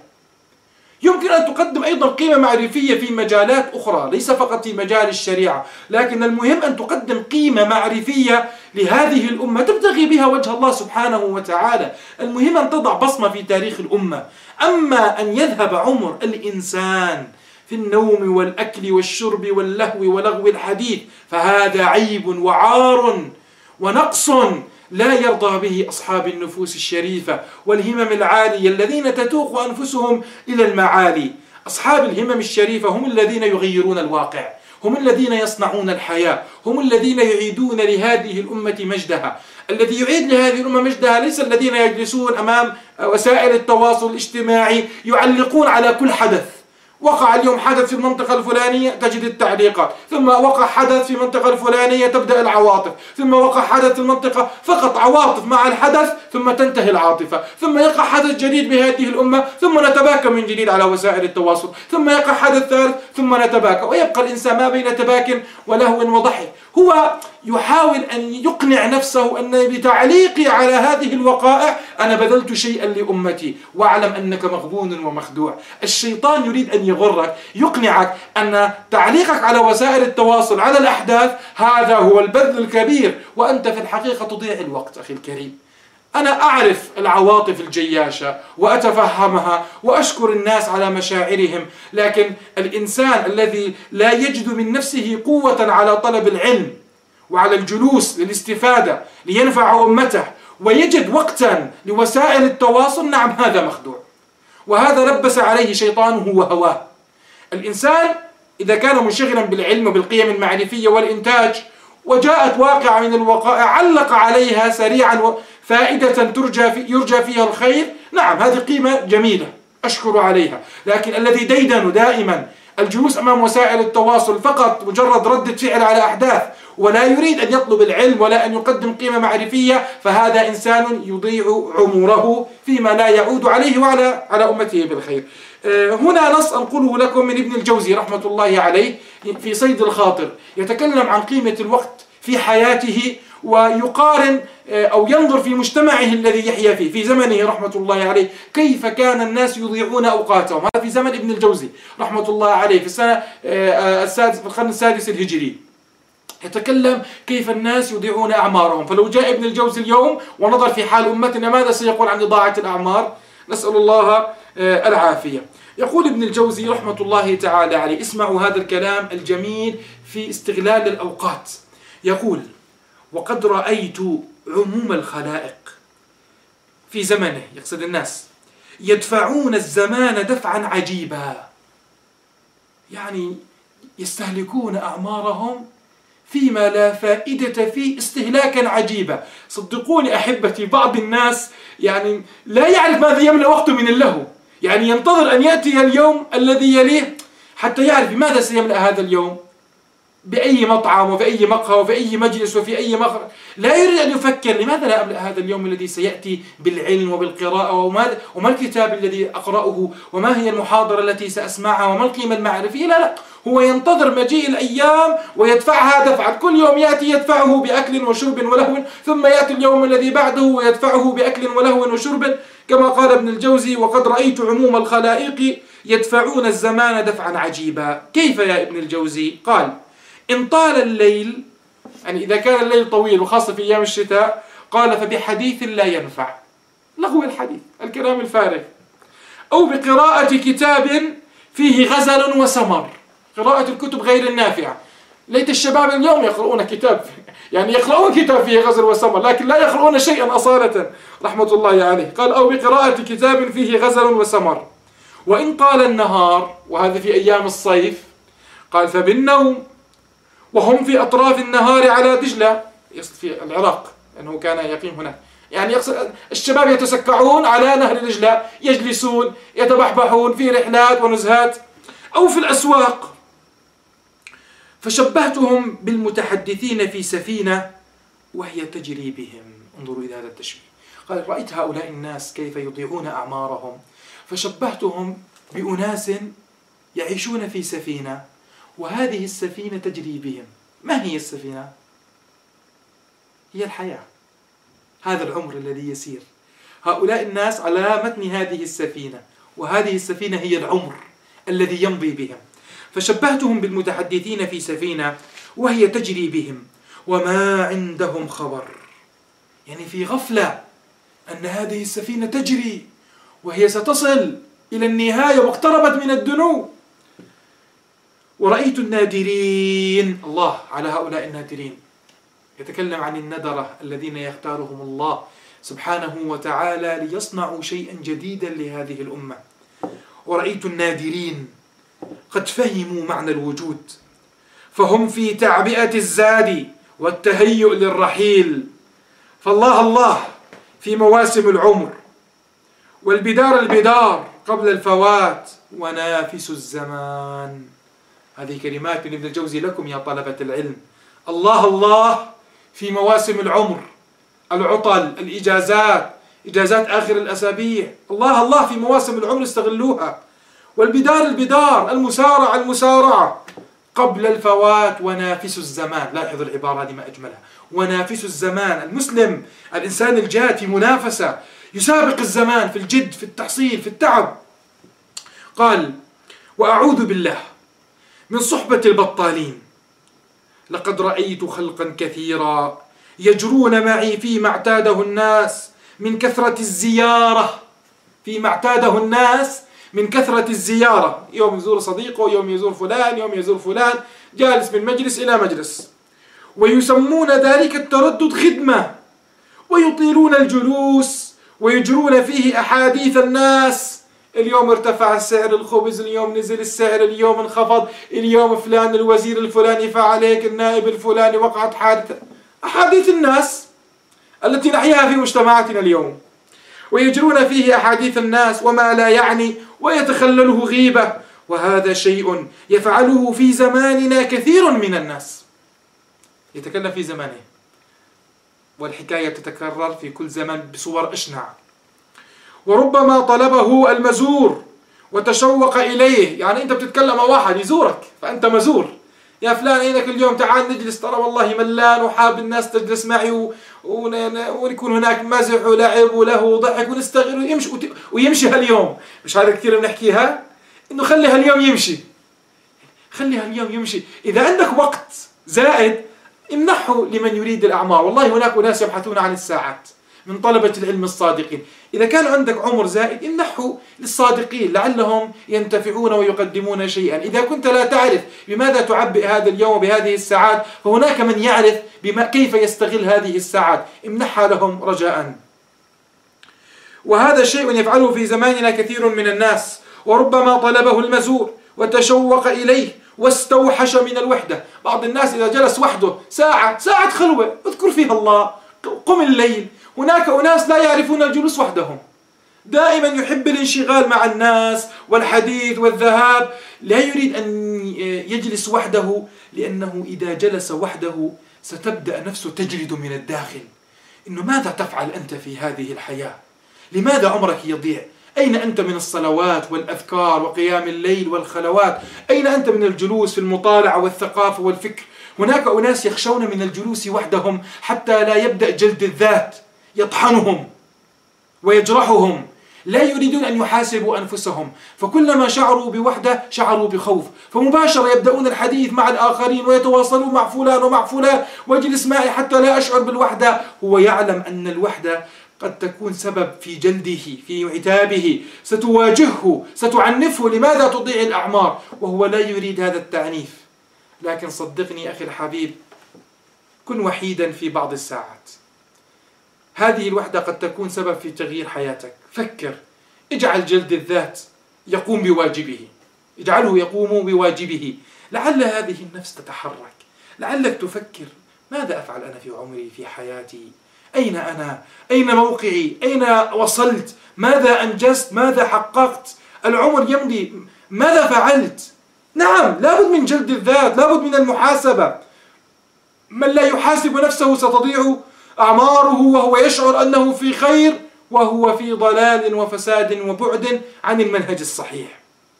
يمكن أن تقدم أيضا قيمة معرفية في مجالات أخرى، ليس فقط في مجال الشريعة، لكن المهم أن تقدم قيمة معرفية لهذه الأمة تبتغي بها وجه الله سبحانه وتعالى. المهم أن تضع بصمة في تاريخ الأمة. أما أن يذهب عمر الإنسان في النوم والأكل والشرب واللهو ولغو الحديث فهذا عيب وعار ونقص لا يرضى به أصحاب النفوس الشريفة والهمم العالية الذين تتوق أنفسهم إلى المعالي. أصحاب الهمم الشريفة هم الذين يغيرون الواقع، هم الذين يصنعون الحياة، هم الذين يعيدون لهذه الأمة مجدها. الذي يعيد لهذه الأمة مجدها ليس الذين يجلسون أمام وسائل التواصل الاجتماعي يعلقون على كل حدث. وقع اليوم حدث في المنطقة الفلانية تجد التعليقات، ثم وقع حدث في المنطقة الفلانية تبدأ العواطف، ثم وقع حدث في المنطقة فقط عواطف مع الحدث ثم تنتهي العاطفة، ثم يقع حدث جديد بهذه الأمة ثم نتباكى من جديد على وسائل التواصل، ثم يقع حدث ثالث ثم نتباكى، ويبقى الإنسان ما بين تباك ولهو وضحك. هو يحاول أن يقنع نفسه أن بتعليقي على هذه الوقائع أنا بذلت شيئا لأمتي، واعلم أنك مغبون ومخدوع. الشيطان يريد أن يغرك، يقنعك أن تعليقك على وسائل التواصل على الأحداث هذا هو البذل الكبير، وأنت في الحقيقة تضيع الوقت. أخي الكريم، أنا أعرف العواطف الجياشة وأتفهمها وأشكر الناس على مشاعرهم، لكن الإنسان الذي لا يجد من نفسه قوة على طلب العلم وعلى الجلوس للاستفادة لينفع أمته ويجد وقتا لوسائل التواصل، نعم هذا مخدوع، وهذا لبس عليه شيطانه وهواه. الإنسان إذا كان منشغلا بالعلم وبالقيم المعرفية والإنتاج وجاءت واقعة من الوقائع علق عليها سريعا فائدة ترجى في يرجى فيها الخير، نعم هذه قيمة جميلة أشكر عليها. لكن الذي ديدن دائما الجلوس أمام وسائل التواصل فقط مجرد ردة فعل على أحداث ولا يريد أن يطلب العلم ولا أن يقدم قيمة معرفية، فهذا إنسان يضيع عمره فيما لا يعود عليه وعلى على أمته بالخير. هنا نص أنقله لكم من ابن الجوزي رحمة الله عليه في صيد الخاطر، يتكلم عن قيمة الوقت في حياته ويقارن أو ينظر في مجتمعه الذي يحيا فيه في زمنه رحمة الله عليه كيف كان الناس يضيعون أوقاتهم. هذا في زمن ابن الجوزي رحمة الله عليه في السنة السادس في القرن السادس الهجري. يتكلم كيف الناس يضيعون أعمارهم. فلو جاء ابن الجوزي اليوم ونظر في حال أمتنا ماذا سيقول عن إضاعة الأعمار؟ نسأل الله العافية. يقول ابن الجوزي رحمة الله تعالى عليه، اسمعوا هذا الكلام الجميل في استغلال الأوقات. يقول: وقد رأيت عموم الخلائق في زمنه، يقصد الناس، يدفعون الزمان دفعا عجيبا، يعني يستهلكون أعمارهم فيما لا فائدة فيه استهلاكا عجيبا. صدقوني أحبتي، بعض الناس يعني لا يعرف ماذا يملأ وقته من اللهو، يعني ينتظر أن يأتي اليوم الذي يليه حتى يعرف ماذا سيملأ هذا اليوم، بأي مطعم وفي أي مقهى وفي أي مجلس وفي أي مخرج. لا يريد أن يفكر لماذا لا أملأ هذا اليوم الذي سيأتي بالعلم وبالقراءة، وما, وما الكتاب الذي أقرأه، وما هي المحاضرة التي سأسمعها، وما القيمة المعرفية. لا لا، هو ينتظر مجيء الأيام ويدفعها دفعا. كل يوم يأتي يدفعه بأكل وشرب ولهو، ثم يأتي اليوم الذي بعده ويدفعه بأكل ولهو وشرب، كما قال ابن الجوزي: وقد رأيت عموم الخلائق يدفعون الزمان دفعا عجيبا. كيف يا ابن الجوزي؟ قال: إن طال الليل، يعني إذا كان الليل طويل وخاصة في أيام الشتاء، قال: فبحديث لا ينفع، لغو الحديث، الكلام الفارغ، أو بقراءة كتاب فيه غزل وسمر، قراءة الكتب غير النافعة. ليت الشباب اليوم يقرؤون كتاب، يعني يقرؤون كتاب فيه غزل وسمر، لكن لا يقرؤون شيئا أصالة، رحمة الله عليه. قال: أو بقراءة كتاب فيه غزل وسمر. وإن طال النهار، وهذا في أيام الصيف، قال: فبالنوم، وهم في أطراف النهار على دجلة، يقصد في العراق لأنه كان يقيم هناك، يعني يقصد الشباب يتسكعون على نهر دجلة، يجلسون يتبحبحون في رحلات ونزهات، أو في الأسواق. فشبهتهم بالمتحدثين في سفينة وهي تجري بهم. انظروا إلى هذا التشبيه. قال: رأيت هؤلاء الناس كيف يضيعون أعمارهم، فشبهتهم بأناس يعيشون في سفينة، وهذه السفينة تجري بهم. ما هي السفينة؟ هي الحياة، هذا العمر الذي يسير. هؤلاء الناس على متن هذه السفينة، وهذه السفينة هي العمر الذي يمضي بهم. فشبهتهم بالمتحدثين في سفينة وهي تجري بهم وما عندهم خبر، يعني في غفلة أن هذه السفينة تجري وهي ستصل إلى النهاية واقتربت من الدنو. ورأيت النادرين، الله على هؤلاء النادرين، يتكلم عن الندرة الذين يختارهم الله سبحانه وتعالى ليصنعوا شيئا جديدا لهذه الأمة. ورأيت النادرين قد فهموا معنى الوجود، فهم في تعبئة الزاد والتهيؤ للرحيل. فالله الله في مواسم العمر، والبدار البدار قبل الفوات، ونافس الزمان. هذه كلمات من ابن الجوزي لكم يا طلبة العلم. الله الله في مواسم العمر، العطل، الإجازات، إجازات آخر الأسابيع. الله الله في مواسم العمر استغلوها. والبدار البدار، المسارعة المسارعة قبل الفوات، ونافس الزمان. لاحظوا العبارة هذه ما أجملها، ونافس الزمان. المسلم الإنسان الجاد في منافسة، يسابق الزمان في الجد، في التحصيل، في التعب. قال: وأعوذ بالله من صحبة البطالين، لقد رأيت خلقا كثيرا يجرون معي فيما اعتاده الناس من كثرة الزيارة، فيما اعتاده الناس من كثرة الزيارة. يوم يزور صديقه، يوم يزور فلان، يوم يزور فلان، جالس من مجلس إلى مجلس. ويسمون ذلك التردد خدمة، ويطيلون الجلوس ويجرون فيه أحاديث الناس. اليوم ارتفع سعر الخبز، اليوم نزل السعر، اليوم انخفض، اليوم فلان الوزير الفلاني فعل هيك، النائب الفلاني وقعت حادثة. أحاديث الناس التي نحياها في مجتمعاتنا اليوم. ويجرون فيه أحاديث الناس وما لا يعني، ويتخلله غيبة. وهذا شيء يفعله في زماننا كثير من الناس. يتكلم في زمانه، والحكاية تتكرر في كل زمن بصور أشنع. وربما طلبه المزور وتشوق إليه، يعني أنت بتتكلم مع واحد يزورك فأنت مزور. يا فلان أينك اليوم؟ تعال نجلس، ترى والله ملان وحاب الناس تجلس معي و... ويكون هناك مزح ولعب وله وضحك ونستغل ويمشي ويمشي هاليوم. مش هذا كثير بنحكيها، إنه خلي هاليوم يمشي، خلي هاليوم يمشي. إذا عندك وقت زائد امنحه لمن يريد الأعمار. والله هناك ناس يبحثون عن الساعات من طلبة العلم الصادقين. إذا كان عندك عمر زائد امنحه للصادقين لعلهم ينتفعون ويقدمون شيئا. إذا كنت لا تعرف بماذا تعبئ هذا اليوم بهذه الساعات، فهناك من يعرف بما كيف يستغل هذه الساعات، امنحها لهم رجاء. وهذا شيء يفعله في زماننا كثير من الناس. وربما طلبه المزور وتشوق إليه واستوحش من الوحدة. بعض الناس إذا جلس وحده ساعة ساعة خلوة اذكر فيها الله، قم الليل. هناك أناس لا يعرفون الجلوس وحدهم، دائما يحب الانشغال مع الناس والحديث والذهاب، لا يريد أن يجلس وحده، لأنه إذا جلس وحده ستبدأ نفسه تجلد من الداخل إنه ماذا تفعل أنت في هذه الحياة؟ لماذا عمرك يضيع؟ أين أنت من الصلوات والأذكار وقيام الليل والخلوات؟ أين أنت من الجلوس في المطالعة والثقافة والفكر؟ هناك أناس يخشون من الجلوس وحدهم حتى لا يبدأ جلد الذات يطحنهم ويجرحهم، لا يريدون أن يحاسبوا أنفسهم، فكلما شعروا بوحدة شعروا بخوف، فمباشرة يبدأون الحديث مع الآخرين ويتواصلون مع فلان ومع فلان، واجلس معي حتى لا أشعر بالوحدة. هو يعلم أن الوحدة قد تكون سبب في جلده، في عتابه، ستواجهه، ستعنفه. لماذا تضيع الأعمار؟ وهو لا يريد هذا التعنيف. لكن صدقني أخي الحبيب، كن وحيدا في بعض الساعات، هذه الوحدة قد تكون سبب في تغيير حياتك. فكر، اجعل جلد الذات يقوم بواجبه، اجعله يقوم بواجبه. لعل هذه النفس تتحرك، لعلك تفكر ماذا أفعل أنا في عمري، في حياتي؟ أين أنا؟ أين موقعي؟ أين وصلت؟ ماذا أنجزت؟ ماذا حققت؟ العمر يمضي، ماذا فعلت؟ نعم، لابد من جلد الذات، لابد من المحاسبة. من لا يحاسب نفسه ستضيع أعماره وهو يشعر أنه في خير، وهو في ضلال وفساد وبعد عن المنهج الصحيح.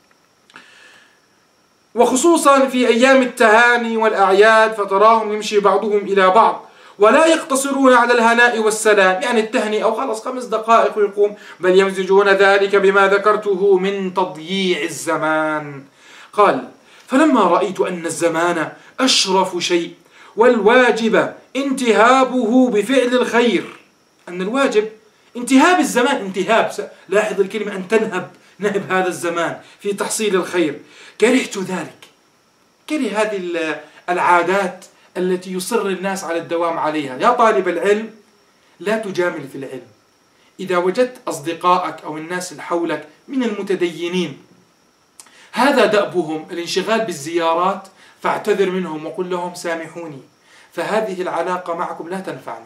وخصوصا في أيام التهاني والأعياد فتراهم يمشي بعضهم إلى بعض، ولا يقتصرون على الهناء والسلام، يعني التهنئة أو خلص خمس دقائق ويقوم، بل يمزجون ذلك بما ذكرته من تضييع الزمان. قال: فلما رأيت أن الزمان أشرف شيء والواجب انتهابه بفعل الخير، أن الواجب انتهاب الزمان، انتهاب، لاحظ الكلمة، أن تنهب، نهب هذا الزمان في تحصيل الخير، كرهت ذلك. كره هذه العادات التي يصر الناس على الدوام عليها. يا طالب العلم، لا تجامل في العلم. إذا وجدت أصدقائك أو الناس اللي حولك من المتدينين هذا دأبهم الانشغال بالزيارات، فاعتذر منهم وقل لهم سامحوني، فهذه العلاقة معكم لا تنفعني.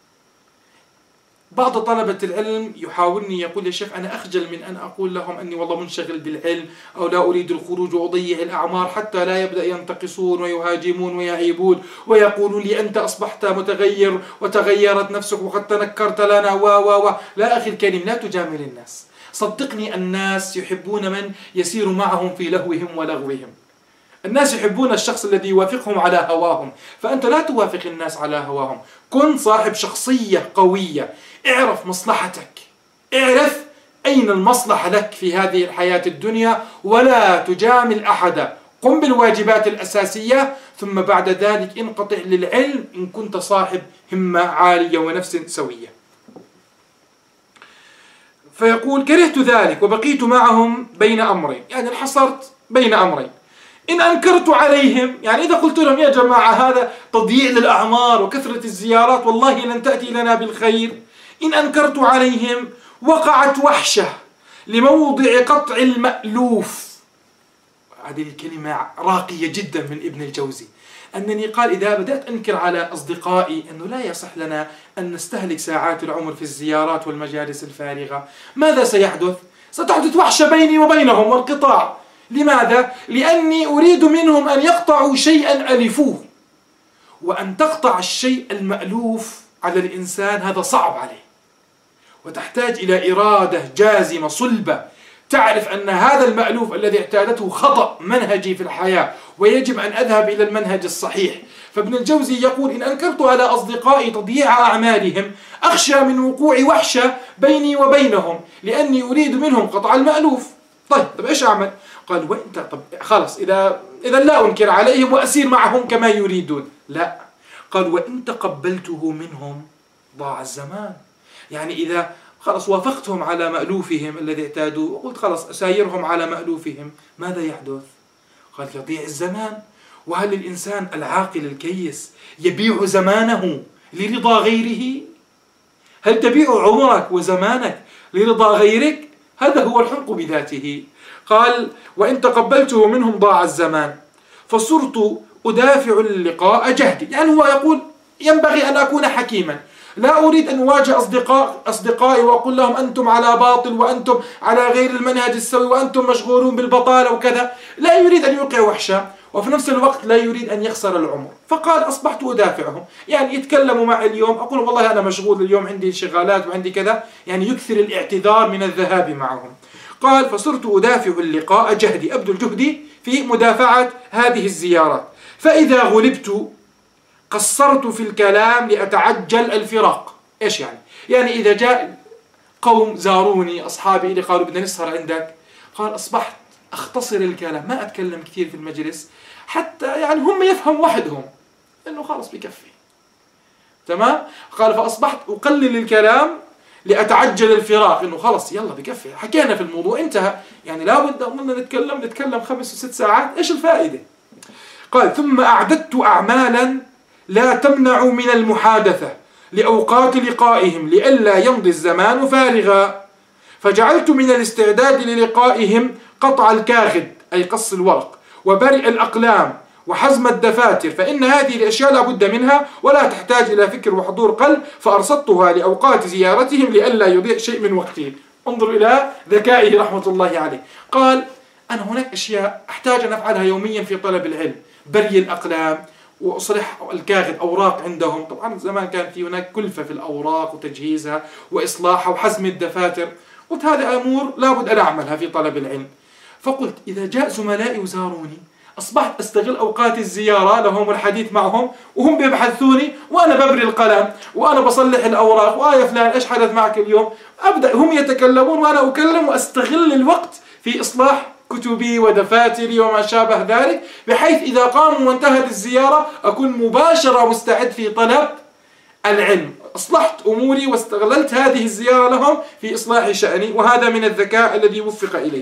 بعض طلبة العلم يحاولني، يقول: يا شيخ أنا أخجل من أن أقول لهم أني والله منشغل بالعلم أو لا أريد الخروج وأضيع الأعمار، حتى لا يبدأ ينتقصون ويهاجمون ويعيبون ويقولون لي أنت أصبحت متغير وتغيرت نفسك وقد تنكرت لنا و و و لا أخي الكريم، لا تجامل الناس. صدقني الناس يحبون من يسير معهم في لهوهم ولغوهم. الناس يحبون الشخص الذي يوافقهم على هواهم، فأنت لا توافق الناس على هواهم. كن صاحب شخصية قوية، اعرف مصلحتك، اعرف أين المصلحة لك في هذه الحياة الدنيا، ولا تجامل أحدا. قم بالواجبات الأساسية، ثم بعد ذلك انقطع للعلم إن كنت صاحب همة عالية ونفس سوية. فيقول: كرهت ذلك وبقيت معهم بين أمرين، يعني انحصرت بين أمرين. إن أنكرت عليهم، يعني إذا قلت لهم يا جماعة هذا تضييع للأعمار وكثرة الزيارات والله لن تأتي لنا بالخير، إن أنكرت عليهم وقعت وحشة لموضع قطع المألوف. هذه الكلمة راقية جدا من ابن الجوزي، أنني قال إذا بدأت أنكر على أصدقائي أنه لا يصح لنا أن نستهلك ساعات العمر في الزيارات والمجالس الفارغة، ماذا سيحدث؟ ستحدث وحشة بيني وبينهم وانقطاع. لماذا؟ لأني أريد منهم أن يقطعوا شيئا ألفوه، وأن تقطع الشيء المألوف على الإنسان هذا صعب عليه، وتحتاج إلى إرادة جازمة صلبة، تعرف أن هذا المألوف الذي اعتادته خطأ منهجي في الحياة ويجب أن أذهب إلى المنهج الصحيح. فابن الجوزي يقول: إن أنكرت على أصدقائي تضييع أعمالهم أخشى من وقوع وحشة بيني وبينهم، لأني أريد منهم قطع المألوف. طيب طب إيش أعمل؟ قال: وأنت طب خلاص إذا إذا لا أنكر عليهم وأسير معهم كما يريدون. لا، قال: وإن تقبلته منهم ضاع الزمان. يعني إذا خلاص وافقتهم على مألوفهم الذي اعتادوا وقلت خلاص أسايرهم على مألوفهم، ماذا يحدث؟ قال: يضيع الزمان. وهل الإنسان العاقل الكيس يبيع زمانه لرضا غيره؟ هل تبيع عمرك وزمانك لرضا غيرك؟ هذا هو الحق بذاته. قال: وإن تقبلته منهم ضاع الزمان. فصرت أدافع اللقاء جهدي. يعني هو يقول ينبغي أن أكون حكيما، لا أريد أن أواجه أصدقاء أصدقائي وأقول لهم أنتم على باطل وأنتم على غير المنهج السوي وأنتم مشغولون بالبطالة وكذا. لا يريد أن يوقع وحشة، وفي نفس الوقت لا يريد أن يخسر العمر. فقال أصبحت أدافعهم، يعني يتكلموا معي اليوم أقول والله أنا مشغول اليوم، عندي شغالات وعندي كذا، يعني يكثر الاعتذار من الذهاب معهم. قال فصرت أدافع اللقاء جهدي، أبذل جهدي في مدافعة هذه الزيارات. فإذا غلبت قصرت في الكلام لأتعجل الفراق. إيش يعني؟ يعني إذا جاء قوم زاروني أصحابي اللي قالوا بدنا نسهر عندك، قال أصبحت أختصر الكلام، ما أتكلم كثير في المجلس حتى يعني هم يفهم وحدهم إنه خلاص بكفي. تمام؟ قال فأصبحت أقلل الكلام لأتعجل الفراق، إنه خلاص يلا بكفي، حكينا في الموضوع انتهى، يعني لا بد أن نتكلم نتكلم خمس وست ساعات، إيش الفائدة؟ قال ثم أعددت أعمالا لا تمنع من المحادثة لأوقات لقائهم لئلا يمضي الزمان فارغا، فجعلت من الاستعداد للقائهم قطع الكاغد أي قص الورق، وبرئ الأقلام، وحزم الدفاتر، فإن هذه الأشياء لا بد منها ولا تحتاج إلى فكر وحضور قلب، فأرصدتها لأوقات زيارتهم لئلا يضيع شيء من وقتهم. انظر إلى ذكائه رحمة الله عليه. قال أنا هناك أشياء أحتاج أن أفعلها يوميا في طلب العلم، بري الأقلام وأصلح الكاغد أوراق عندهم، طبعا زمان كان في هناك كلفة في الأوراق وتجهيزها وإصلاحها وحزم الدفاتر، قلت هذه أمور لابد أن أعملها في طلب العلم. فقلت إذا جاء زملائي وزاروني أصبحت أستغل أوقات الزيارة لهم والحديث معهم وهم بيبحثوني وأنا ببري القلم وأنا بصلح الأوراق، وآية فلان إيش حدث معك اليوم، أبدأ هم يتكلمون وأنا أكلم وأستغل الوقت في إصلاح كتبي ودفاتري وما شابه ذلك، بحيث إذا قاموا وانتهت الزيارة أكون مباشرة مستعد في طلب العلم. أصلحت أموري واستغللت هذه الزيارة لهم في إصلاح شأني، وهذا من الذكاء الذي وفق إليه.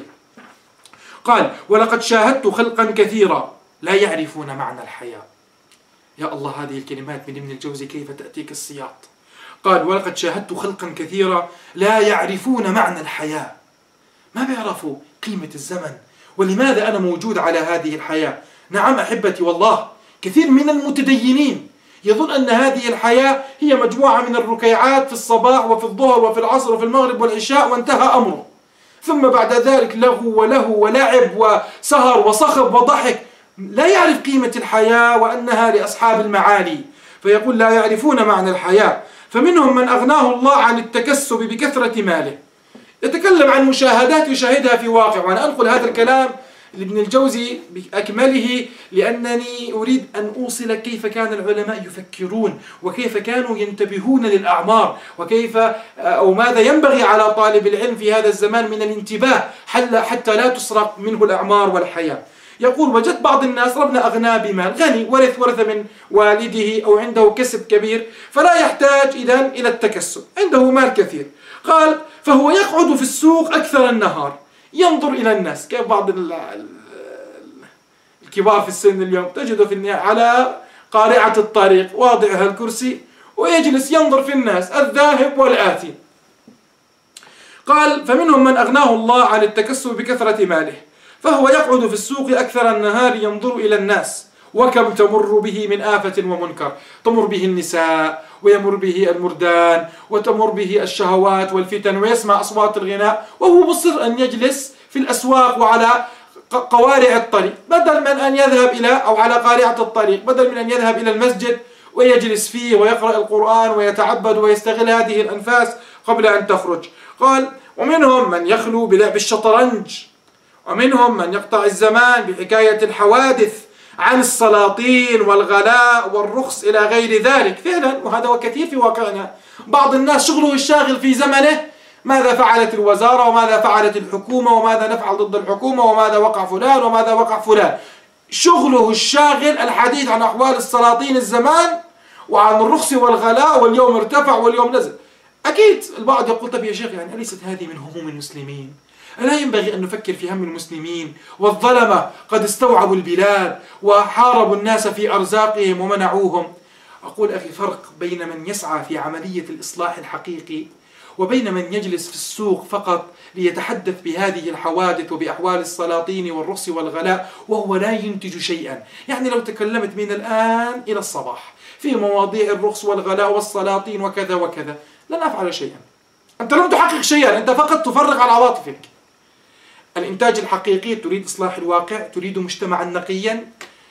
قال ولقد شاهدت خلقا كثيرا لا يعرفون معنى الحياة. يا الله هذه الكلمات من ابن الجوزي كيف تأتيك السياط. قال ولقد شاهدت خلقا كثيرا لا يعرفون معنى الحياة، ما بيعرفوا قيمة الزمن ولماذا أنا موجود على هذه الحياة. نعم أحبتي والله كثير من المتدينين يظن أن هذه الحياة هي مجموعة من الركيعات في الصباح وفي الظهر وفي العصر وفي المغرب والعشاء وانتهى أمره، ثم بعد ذلك لغو ولهو ولعب وسهر وصخب وضحك، لا يعرف قيمة الحياة وأنها لأصحاب المعالي. فيقول لا يعرفون معنى الحياة. فمنهم من أغناه الله عن التكسب بكثرة ماله، يتكلم عن مشاهدات يشاهدها في واقع. وأنا أنقل هذا الكلام لابن الجوزي بأكمله لأنني أريد أن أوصل كيف كان العلماء يفكرون وكيف كانوا ينتبهون للأعمار، وكيف أو ماذا ينبغي على طالب العلم في هذا الزمان من الانتباه حتى لا تسرق منه الأعمار والحياة. يقول وجدت بعض الناس ربنا أغناه بمال، غني ورث ورث من والده أو عنده كسب كبير فلا يحتاج إذن إلى التكسب، عنده مال كثير. قال فهو يقعد في السوق أكثر النهار ينظر إلى الناس، كيف بعض الكبار في السن اليوم تجده في على قارعة الطريق واضعها الكرسي ويجلس ينظر في الناس الذاهب والآتي. قال فمنهم من أغناه الله عن التكسب بكثرة ماله، فهو يقعد في السوق أكثر النهار ينظر إلى الناس، وكم تمر به من آفة ومنكر، تمر به النساء ويمر به المردان وتمر به الشهوات والفتن، ويسمع أصوات الغناء وهو مصر أن يجلس في الأسواق وعلى قوارع الطريق بدل من أن يذهب إلى أو على قارعة الطريق بدل من أن يذهب إلى المسجد ويجلس فيه ويقرأ القرآن ويتعبد ويستغل هذه الأنفاس قبل أن تخرج. قال ومنهم من يخلو بلعب الشطرنج، ومنهم من يقطع الزمان بحكاية الحوادث عن السلاطين والغلاء والرخص إلى غير ذلك. فعلا وهذا وكثير في واقعنا، بعض الناس شغله الشاغل في زمنه ماذا فعلت الوزارة وماذا فعلت الحكومة وماذا نفعل ضد الحكومة وماذا وقع فلان وماذا وقع فلان، شغله الشاغل الحديث عن أحوال السلاطين الزمان وعن الرخص والغلاء واليوم ارتفع واليوم نزل. أكيد البعض يقول طب يا شيخ يعني أليست هذه من هموم المسلمين؟ ألا ينبغي أن نفكر في هم المسلمين؟ والظلمة قد استوعبوا البلاد وحاربوا الناس في أرزاقهم ومنعوهم. أقول أخي فرق بين من يسعى في عملية الإصلاح الحقيقي وبين من يجلس في السوق فقط ليتحدث بهذه الحوادث وبأحوال السلاطين والرخص والغلاء وهو لا ينتج شيئا. يعني لو تكلمت من الآن إلى الصباح في مواضيع الرخص والغلاء والسلاطين وكذا وكذا لن أفعل شيئا. أنت لم تحقق شيئا، أنت فقط تفرغ على عواطفك. الإنتاج الحقيقي تريد إصلاح الواقع، تريد مجتمعا نقيا،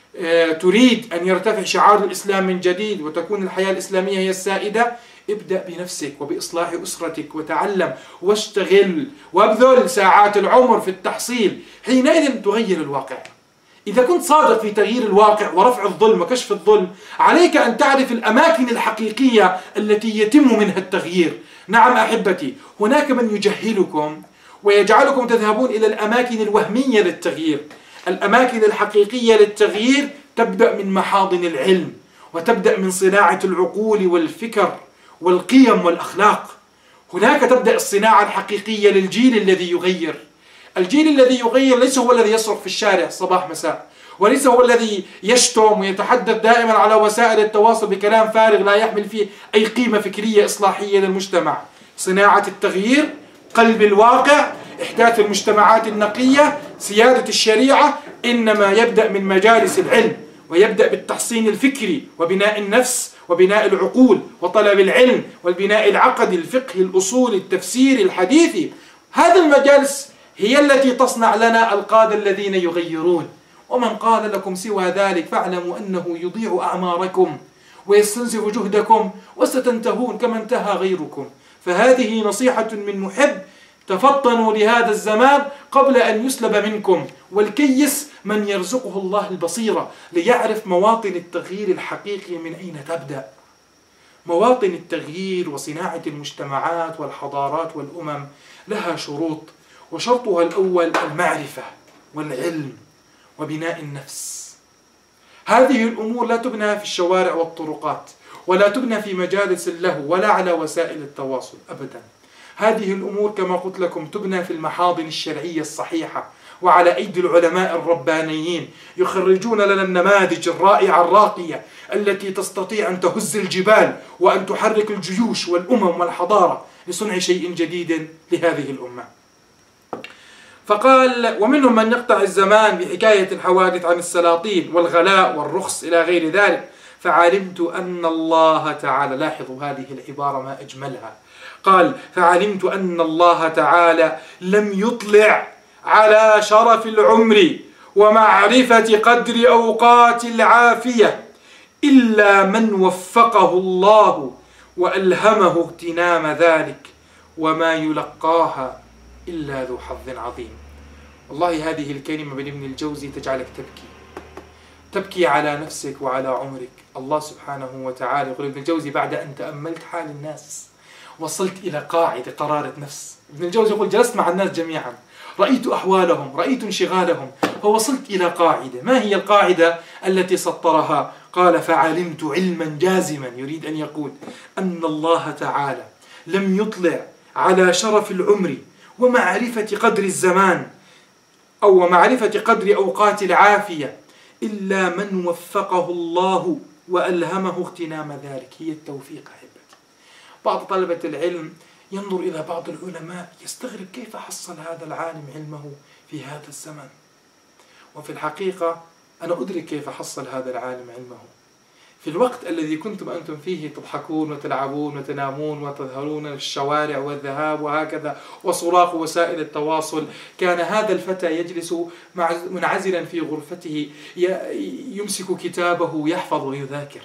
تريد أن يرتفع شعار الإسلام من جديد وتكون الحياة الإسلامية هي السائدة، ابدأ بنفسك وبإصلاح أسرتك وتعلم واشتغل وابذل ساعات العمر في التحصيل، حينئذ تغير الواقع. إذا كنت صادق في تغيير الواقع ورفع الظلم وكشف الظلم، عليك أن تعرف الأماكن الحقيقية التي يتم منها التغيير. نعم أحبتي، هناك من يجهلكم ويجعلكم تذهبون إلى الأماكن الوهمية للتغيير. الأماكن الحقيقية للتغيير تبدأ من محاضن العلم، وتبدأ من صناعة العقول والفكر والقيم والأخلاق. هناك تبدأ الصناعة الحقيقية للجيل الذي يغير. الجيل الذي يغير ليس هو الذي يصرخ في الشارع صباح مساء، وليس هو الذي يشتم ويتحدث دائما على وسائل التواصل بكلام فارغ لا يحمل فيه أي قيمة فكرية إصلاحية للمجتمع. صناعة التغيير، قلب الواقع، إحداث المجتمعات النقية، سيادة الشريعة، إنما يبدأ من مجالس العلم، ويبدأ بالتحصين الفكري وبناء النفس وبناء العقول وطلب العلم والبناء العقدي الفقهي الأصولي التفسيري الحديثي. هذه المجالس هي التي تصنع لنا القادة الذين يغيرون. ومن قال لكم سوى ذلك فاعلموا أنه يضيع أعماركم ويستنزف جهدكم وستنتهون كما انتهى غيركم. فهذه نصيحة من محب، تفطنوا لهذا الزمان قبل أن يسلب منكم. والكيس من يرزقه الله البصيرة ليعرف مواطن التغيير الحقيقي من أين تبدأ. مواطن التغيير وصناعة المجتمعات والحضارات والأمم لها شروط، وشرطها الأول المعرفة والعلم وبناء النفس. هذه الأمور لا تبنى في الشوارع والطرقات، ولا تبنى في مجالس اللهو، ولا على وسائل التواصل أبدا. هذه الأمور كما قلت لكم تبنى في المحاضن الشرعية الصحيحة، وعلى أيدي العلماء الربانيين يخرجون لنا النماذج الرائعة الراقية التي تستطيع أن تهز الجبال وأن تحرك الجيوش والأمم والحضارة لصنع شيء جديد لهذه الأمة. فقال: ومنهم من يقطع الزمان بحكاية الحوادث عن السلاطين والغلاء والرخص إلى غير ذلك، فعلمت أن الله تعالى، لاحظوا هذه العبارة ما أجملها، قال: فعلمت أن الله تعالى لم يطلع على شرف العمر ومعرفة قدر أوقات العافية إلا من وفقه الله وألهمه اغتنام ذلك، وما يلقاها إلا ذو حظ عظيم. والله هذه الكلمة من ابن الجوزي تجعلك تبكي تبكي على نفسك وعلى عمرك. الله سبحانه وتعالى يقول ابن الجوزي: بعد أن تأملت حال الناس وصلت إلى قاعدة قرارة نفس. ابن الجوزي يقول: جلست مع الناس جميعا، رأيت أحوالهم، رأيت انشغالهم، فوصلت إلى قاعدة. ما هي القاعدة التي سطرها؟ قال: فعلمت علما جازما، يريد أن يقول أن الله تعالى لم يطلع على شرف العمر ومعرفة قدر الزمان أو معرفة قدر أوقات العافية إلا من وفقه الله وألهمه اغتنام ذلك. هي التوفيق أحبتي. بعض طلبة العلم ينظر إلى بعض العلماء يستغرب كيف حصل هذا العالم علمه في هذا الزمن، وفي الحقيقة أنا أدرك كيف حصل هذا العالم علمه. في الوقت الذي كنتم أنتم فيه تضحكون وتلعبون وتنامون وتظهرون في الشوارع والذهاب وهكذا وصراخ وسائل التواصل، كان هذا الفتى يجلس منعزلا في غرفته يمسك كتابه يحفظ ويذاكر.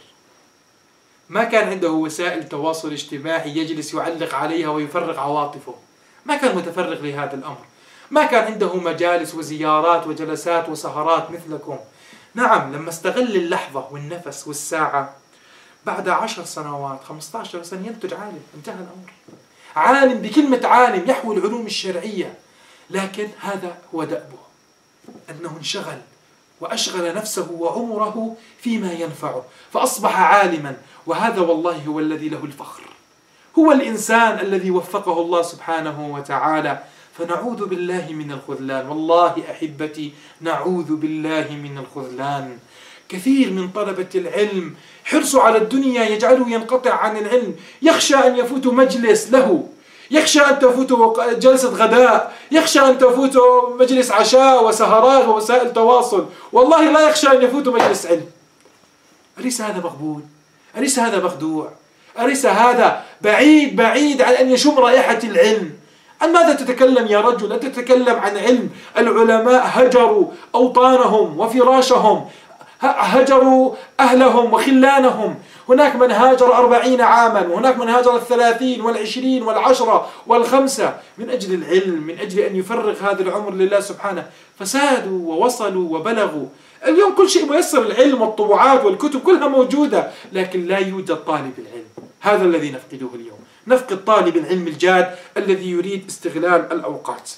ما كان عنده وسائل تواصل اجتماعي يجلس يعلق عليها ويفرغ عواطفه، ما كان متفرغ لهذا الأمر. ما كان عنده مجالس وزيارات وجلسات وسهرات مثلكم. نعم، لما استغل اللحظة والنفس والساعة بعد عشر سنوات خمسة عشر سنة ينتج عالم. انتهى الأمر. عالم بكلمة عالم يحوي العلوم الشرعية، لكن هذا هو دأبه، أنه انشغل وأشغل نفسه وعمره فيما ينفعه فأصبح عالما. وهذا والله هو الذي له الفخر، هو الإنسان الذي وفقه الله سبحانه وتعالى. فنعوذ بالله من الخذلان، والله أحبتي نعوذ بالله من الخذلان. كثير من طلبة العلم حرصوا على الدنيا يجعله ينقطع عن العلم، يخشى أن يفوت مجلس له، يخشى أن تفوته جلسة غداء، يخشى أن تفوته مجلس عشاء وسهرات ووسائل تواصل، والله لا يخشى أن يفوته مجلس علم. أليس هذا مقبول؟ أليس هذا مخدوع؟ أليس هذا بعيد بعيد عن أن يشم رائحة العلم؟ عن ماذا تتكلم يا رجل؟ أنت تتكلم عن علم. العلماء هجروا أوطانهم وفراشهم، هجروا أهلهم وخلانهم. هناك من هاجر أربعين عاما، وهناك من هاجر الثلاثين والعشرين والعشرة والخمسة من أجل العلم، من أجل أن يفرغ هذا العمر لله سبحانه، فسادوا ووصلوا وبلغوا. اليوم كل شيء ميسر، العلم والطبوعات والكتب كلها موجودة، لكن لا يوجد طالب العلم. هذا الذي نفقده اليوم، نفقد طالب العلم الجاد الذي يريد استغلال الأوقات.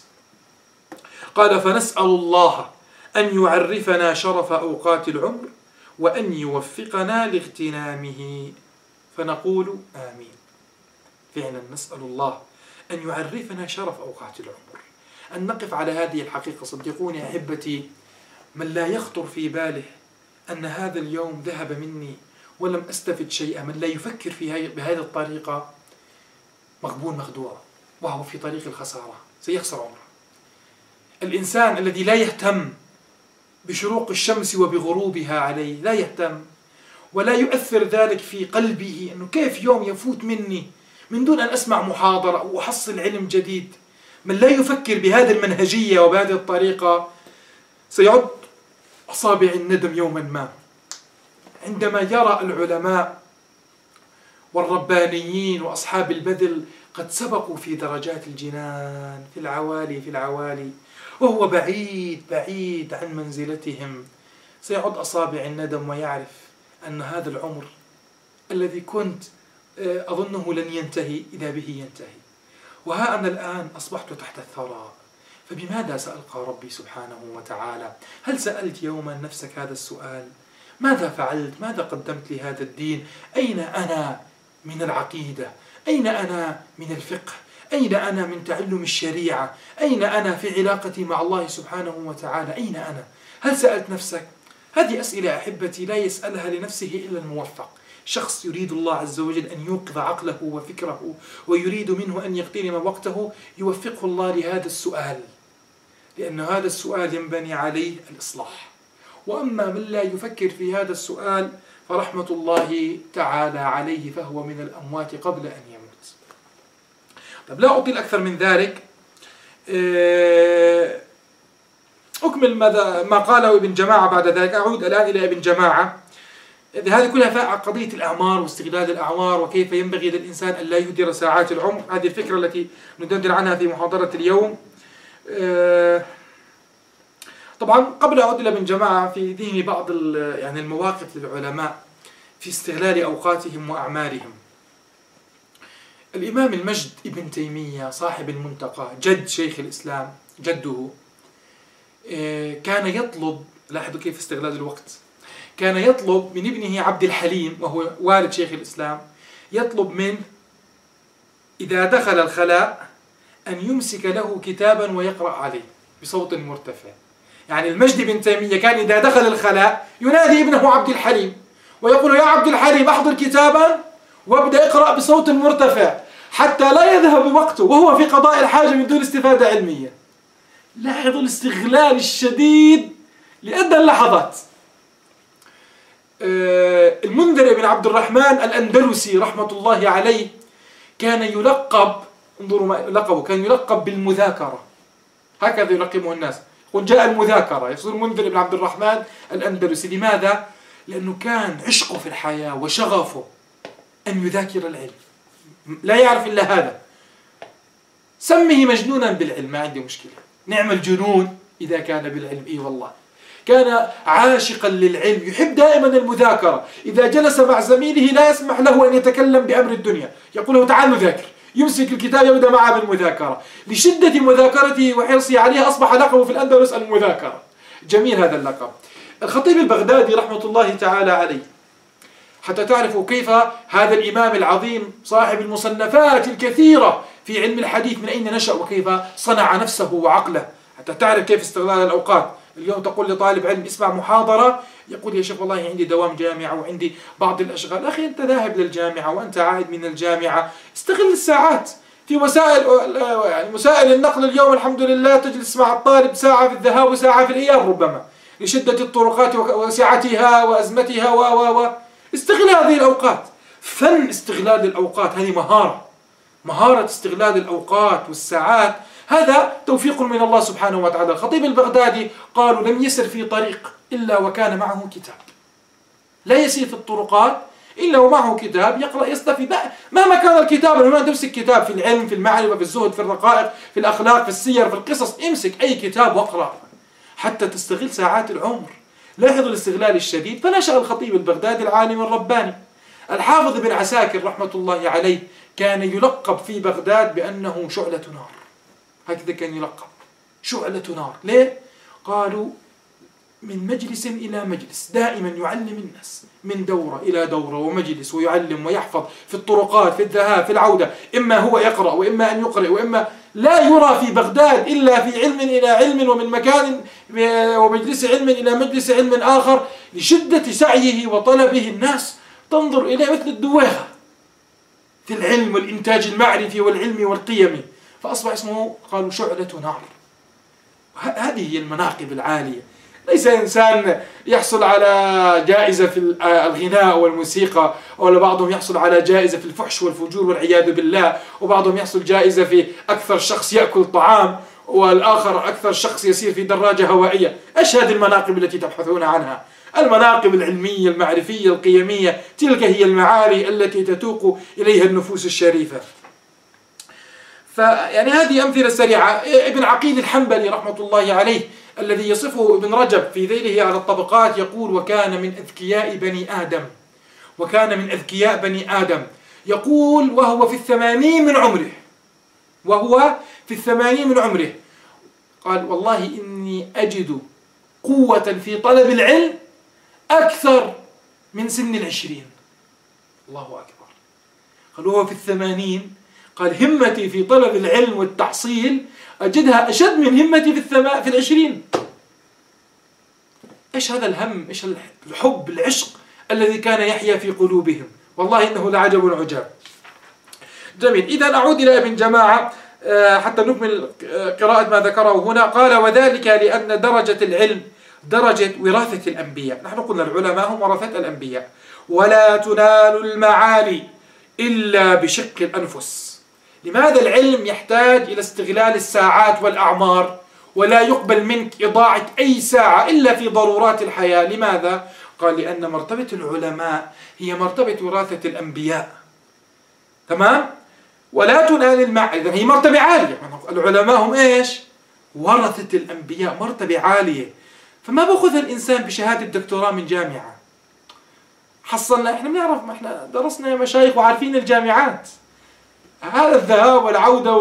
قال: فنسأل الله أن يعرفنا شرف أوقات العمر وأن يوفقنا لاغتنامه، فنقول آمين. فعلا نسأل الله أن يعرفنا شرف أوقات العمر، أن نقف على هذه الحقيقة. صدقوني أحبتي، من لا يخطر في باله أن هذا اليوم ذهب مني ولم أستفد شيئا، من لا يفكر في بهذه الطريقة مغبون مخدوع، وهو في طريق الخسارة، سيخسر عمره. الإنسان الذي لا يهتم بشروق الشمس وبغروبها عليه، لا يهتم ولا يؤثر ذلك في قلبه أنه كيف يوم يفوت مني من دون أن أسمع محاضرة أو أحصل علم جديد، من لا يفكر بهذه المنهجية وبهذه الطريقة سيعد أصابع الندم يوما ما، عندما يرى العلماء والربانيين وأصحاب البذل قد سبقوا في درجات الجنان، في العوالي في العوالي، وهو بعيد بعيد عن منزلتهم. سيعد أصابع الندم ويعرف أن هذا العمر الذي كنت أظنه لن ينتهي إذا به ينتهي، وها أنا الآن أصبحت تحت الثرى، فبماذا سألقى ربي سبحانه وتعالى؟ هل سألت يوما نفسك هذا السؤال؟ ماذا فعلت؟ ماذا قدمت لهذا الدين؟ أين أنا من العقيدة؟ أين أنا من الفقه؟ أين أنا من تعلم الشريعة؟ أين أنا في علاقتي مع الله سبحانه وتعالى؟ أين أنا؟ هل سألت نفسك؟ هذه أسئلة أحبتي لا يسألها لنفسه إلا الموفق. شخص يريد الله عز وجل أن يوقظ عقله وفكره ويريد منه أن يغتنم وقته، يوفقه الله لهذا السؤال، لأن هذا السؤال ينبني عليه الإصلاح. وأما من لا يفكر في هذا السؤال فرحمة الله تعالى عليه، فهو من الأموات قبل أن يموت. طب لا أطيل أكثر من ذلك، أكمل ماذا ما قاله ابن جماعة بعد ذلك. أعود الآن إلى ابن جماعة. هذه كلها فائعة قضية الأعمار واستغلال الأعمار، وكيف ينبغي للإنسان أن لا يهدر ساعات العمر. هذه الفكرة التي ندندن عنها في محاضرة اليوم. طبعا قبل أعود إلى ابن جماعة، في ذهني بعض يعني المواقف للعلماء في استغلال أوقاتهم وأعمارهم. الإمام المجد ابن تيمية صاحب المنتقى، جد شيخ الإسلام، جده، كان يطلب، لاحظوا كيف استغلال الوقت، كان يطلب من ابنه عبد الحليم وهو والد شيخ الإسلام، يطلب منه إذا دخل الخلاء أن يمسك له كتابا ويقرأ عليه بصوت مرتفع. يعني المجد بن تيمية كان إذا دخل الخلاء ينادي ابنه عبد الحليم ويقول: يا عبد الحليم أحضر كتابا وابدأ اقرأ بصوت مرتفع حتى لا يذهب وقته وهو في قضاء الحاجة من دون استفادة علمية. لاحظوا الاستغلال الشديد لأدنى اللحظات. المنذر بن عبد الرحمن الأندلسي رحمة الله عليه كان يلقب، انظروا ما لقبه، كان يلقب بالمذاكرة، هكذا يلقبه الناس، يقول جاء المذاكرة، يصير المنذر بن عبد الرحمن الأندلسي. لماذا؟ لأنه كان عشقه في الحياة وشغفه أن يذاكر العلم، لا يعرف إلا هذا. سمه مجنونا بالعلم، ما عندي مشكلة، نعم الجنون إذا كان بالعلم. إيه والله كان عاشقا للعلم، يحب دائما المذاكرة. إذا جلس مع زميله لا يسمح له أن يتكلم بأمر الدنيا، يقول له تعال نذاكر، يمسك الكتاب يبدأ معه بالمذاكرة. لشدة مذاكرته وحرصه عليها أصبح لقبه في الأندلس المذاكرة. جميل هذا اللقب. الخطيب البغدادي رحمة الله تعالى عليه، حتى تعرفوا كيف هذا الإمام العظيم صاحب المصنفات الكثيرة في علم الحديث من أين نشأ وكيف صنع نفسه وعقله، حتى تعرف كيف استغلال الأوقات. اليوم تقول لطالب علم اسمع محاضرة، يقول يا شيخ والله عندي دوام جامعة وعندي بعض الأشغال. أخي أنت ذاهب للجامعة وأنت عائد من الجامعة، استغل الساعات في وسائل يعني وسائل النقل اليوم الحمد لله تجلس مع الطالب ساعة في الذهاب وساعة في الإياب ربما لشدة الطرقات وسعتها وأزمتها و و و استغل هذه الأوقات. فن استغلال الأوقات، هذه مهارة، مهارة استغلال الأوقات والساعات، هذا توفيق من الله سبحانه وتعالى. الخطيب البغدادي قالوا لم يسر في طريق إلا وكان معه كتاب، لا يسير في الطرقات إلا ومعه كتاب يقرأ يستفيد مهما كان الكتاب. لما تمسك كتاب في العلم في المعرفة في الزهد في الرقائق في الأخلاق في السير في القصص، امسك أي كتاب واقرأ حتى تستغل ساعات العمر. لاحظ الاستغلال الشديد. فنشأ الخطيب البغدادي العالم الرباني. الحافظ بن عساكر رحمة الله عليه كان يلقب في بغداد بأنه شعلة نار، هكذا كان يلقب، شعلة نار. ليه؟ قالوا من مجلس إلى مجلس دائما يعلم الناس، من دورة إلى دورة ومجلس، ويعلم ويحفظ في الطرقات في الذهاب في العودة، إما هو يقرأ وإما أن يقرأ، وإما لا يرى في بغداد إلا في علم إلى علم ومن مكان ومجلس علم إلى مجلس علم آخر، لشدة سعيه وطلبه الناس تنظر إليه مثل الدواخة في العلم والإنتاج المعرفي والعلمي والقيمي، فأصبح اسمه قالوا شعلة نار. هذه هي المناقب العالية. ليس إنسان يحصل على جائزة في الغناء والموسيقى، ولا بعضهم يحصل على جائزة في الفحش والفجور والعياذ بالله، وبعضهم يحصل جائزة في أكثر شخص يأكل طعام، والآخر أكثر شخص يسير في دراجة هوائية. إيش هذه المناقب التي تبحثون عنها؟ المناقب العلمية المعرفية القيمية، تلك هي المعالي التي تتوق إليها النفوس الشريفة. فيعني هذه أمثلة سريعة. ابن عقيل الحنبلي رحمة الله عليه الذي يصفه ابن رجب في ذيله على الطبقات يقول وكان من أذكياء بني آدم، وكان من أذكياء بني آدم. يقول وهو في الثمانين من عمره، وهو في الثمانين من عمره قال والله إني أجد قوة في طلب العلم أكثر من سن العشرين. الله أكبر. قال وهو في الثمانين قال همتي في طلب العلم والتحصيل أجدها أشد من همتي في الثما... في العشرين. إيش هذا الهم؟ إيش الحب العشق الذي كان يحيا في قلوبهم؟ والله إنه لعجب عجاب. جميل. إذا أعود إلى ابن جماعة حتى نكمل قراءة ما ذكره هنا. قال وذلك لأن درجة العلم درجة وراثة الأنبياء. نحن قلنا العلماء هم ورثة الأنبياء. ولا تنال المعالي إلا بشق الأنفس. لماذا العلم يحتاج إلى استغلال الساعات والأعمار، ولا يقبل منك إضاعة أي ساعة إلا في ضرورات الحياة؟ لماذا؟ قال لأن مرتبة العلماء هي مرتبة وراثة الأنبياء. تمام؟ ولا تنال المعالي، إذن هي مرتبة عالية. العلماء هم إيش؟ ورثة الأنبياء، مرتبة عالية. فما بأخذ الإنسان بشهادة دكتوراه من جامعة. حصلنا إحنا بنعرف، ما إحنا درسنا يا مشايخ وعارفين الجامعات. هذا الذهاب والعودة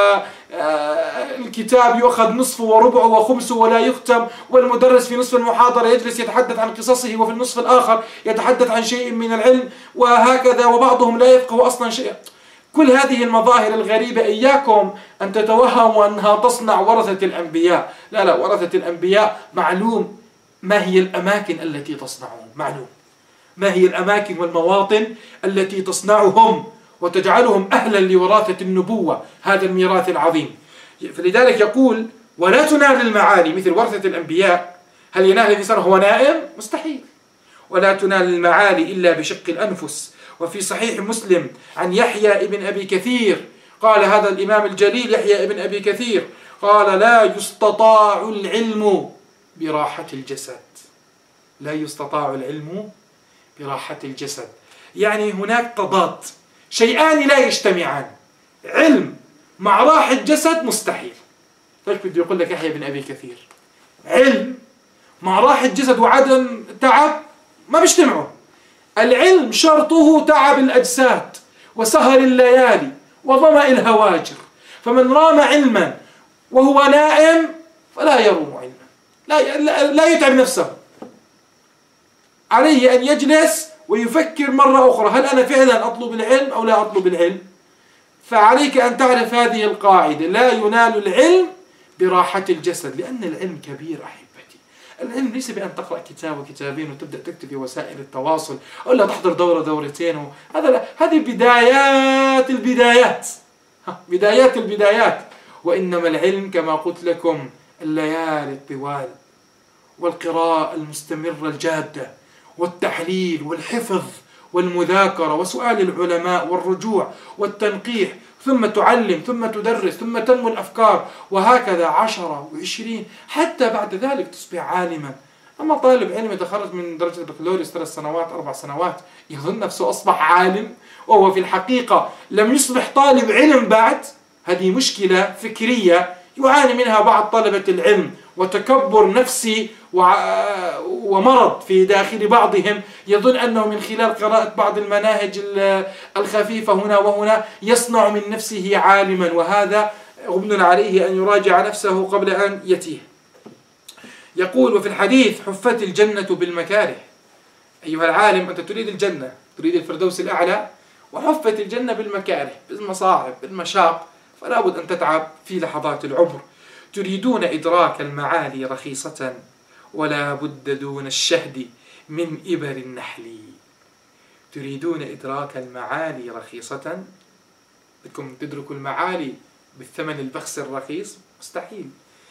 والكتاب يؤخذ نصفه وربعه وخمسه ولا يختم، والمدرس في نصف المحاضرة يجلس يتحدث عن قصصه وفي النصف الآخر يتحدث عن شيء من العلم، وهكذا، وبعضهم لا يفقه أصلا شيء. كل هذه المظاهر الغريبة إياكم أن تتوهموا أنها تصنع ورثة الأنبياء. لا لا، ورثة الأنبياء معلوم ما هي الأماكن التي تصنعهم، معلوم ما هي الأماكن والمواطن التي تصنعهم وتجعلهم أهلا لوراثة النبوة، هذا الميراث العظيم. فلذلك يقول ولا تنال المعالي مثل ورثة الأنبياء. هل ينال الإنسان وهو نائم؟ مستحيل. ولا تنال المعالي إلا بشق الأنفس. وفي صحيح مسلم عن يحيى ابن أبي كثير قال هذا الإمام الجليل يحيى ابن أبي كثير قال لا يستطاع العلم براحة الجسد. لا يستطاع العلم براحة الجسد، يعني هناك تضاد، شيئان لا يجتمعان. علم مع راحة جسد مستحيل. طيب بده يقول لك يحيى بن أبي كثير علم مع راحة جسد وعدم تعب ما بيجتمعوا. العلم شرطه تعب الأجساد وسهر الليالي وظمأ الهواجر، فمن رام علما وهو نائم فلا يروم علما، لا, لا يتعب نفسه. عليه أن يجلس ويفكر مرة أخرى هل أنا فعلا أطلب العلم أو لا أطلب العلم. فعليك أن تعرف هذه القاعدة، لا ينال العلم براحة الجسد، لأن العلم كبير أحبتي. العلم ليس بأن تقرأ كتاب وكتابين وتبدأ تكتب في وسائل التواصل أو لا تحضر دورة دورتين. هذا هذه بدايات البدايات، بدايات البدايات. وإنما العلم كما قلت لكم الليالي الطوال، والقراءة المستمرة الجادة، والتحليل والحفظ والمذاكرة وسؤال العلماء والرجوع والتنقيح، ثم تعلم ثم تدرس ثم تنمو الأفكار، وهكذا عشرة وعشرين حتى بعد ذلك تصبح عالما. أما طالب علم يتخرج من درجة البكالوريوس ثلاث سنوات أربع سنوات يظن نفسه أصبح عالم وهو في الحقيقة لم يصبح طالب علم بعد، هذه مشكلة فكرية يعاني منها بعض طلبة العلم، وتكبر نفسي ومرض في داخل بعضهم، يظن أنه من خلال قراءة بعض المناهج الخفيفة هنا وهنا يصنع من نفسه عالما، وهذا غبن عليه أن يراجع نفسه قبل أن يتيه. يقول: وفي الحديث حفت الجنة بالمكاره. أيها العالم، أنت تريد الجنة، تريد الفردوس الأعلى، وحفت الجنة بالمكاره، بالمصاعب، بالمشاق، فلا بد أن تتعب في لحظات العمر. تريدون إدراك المعالي رخيصة، ولا بد دون الشهد من إبر النحل. تريدون إدراك المعالي رخيصة، بدكم تدركوا المعالي بالثمن البخس الرخيص؟ مستحيل.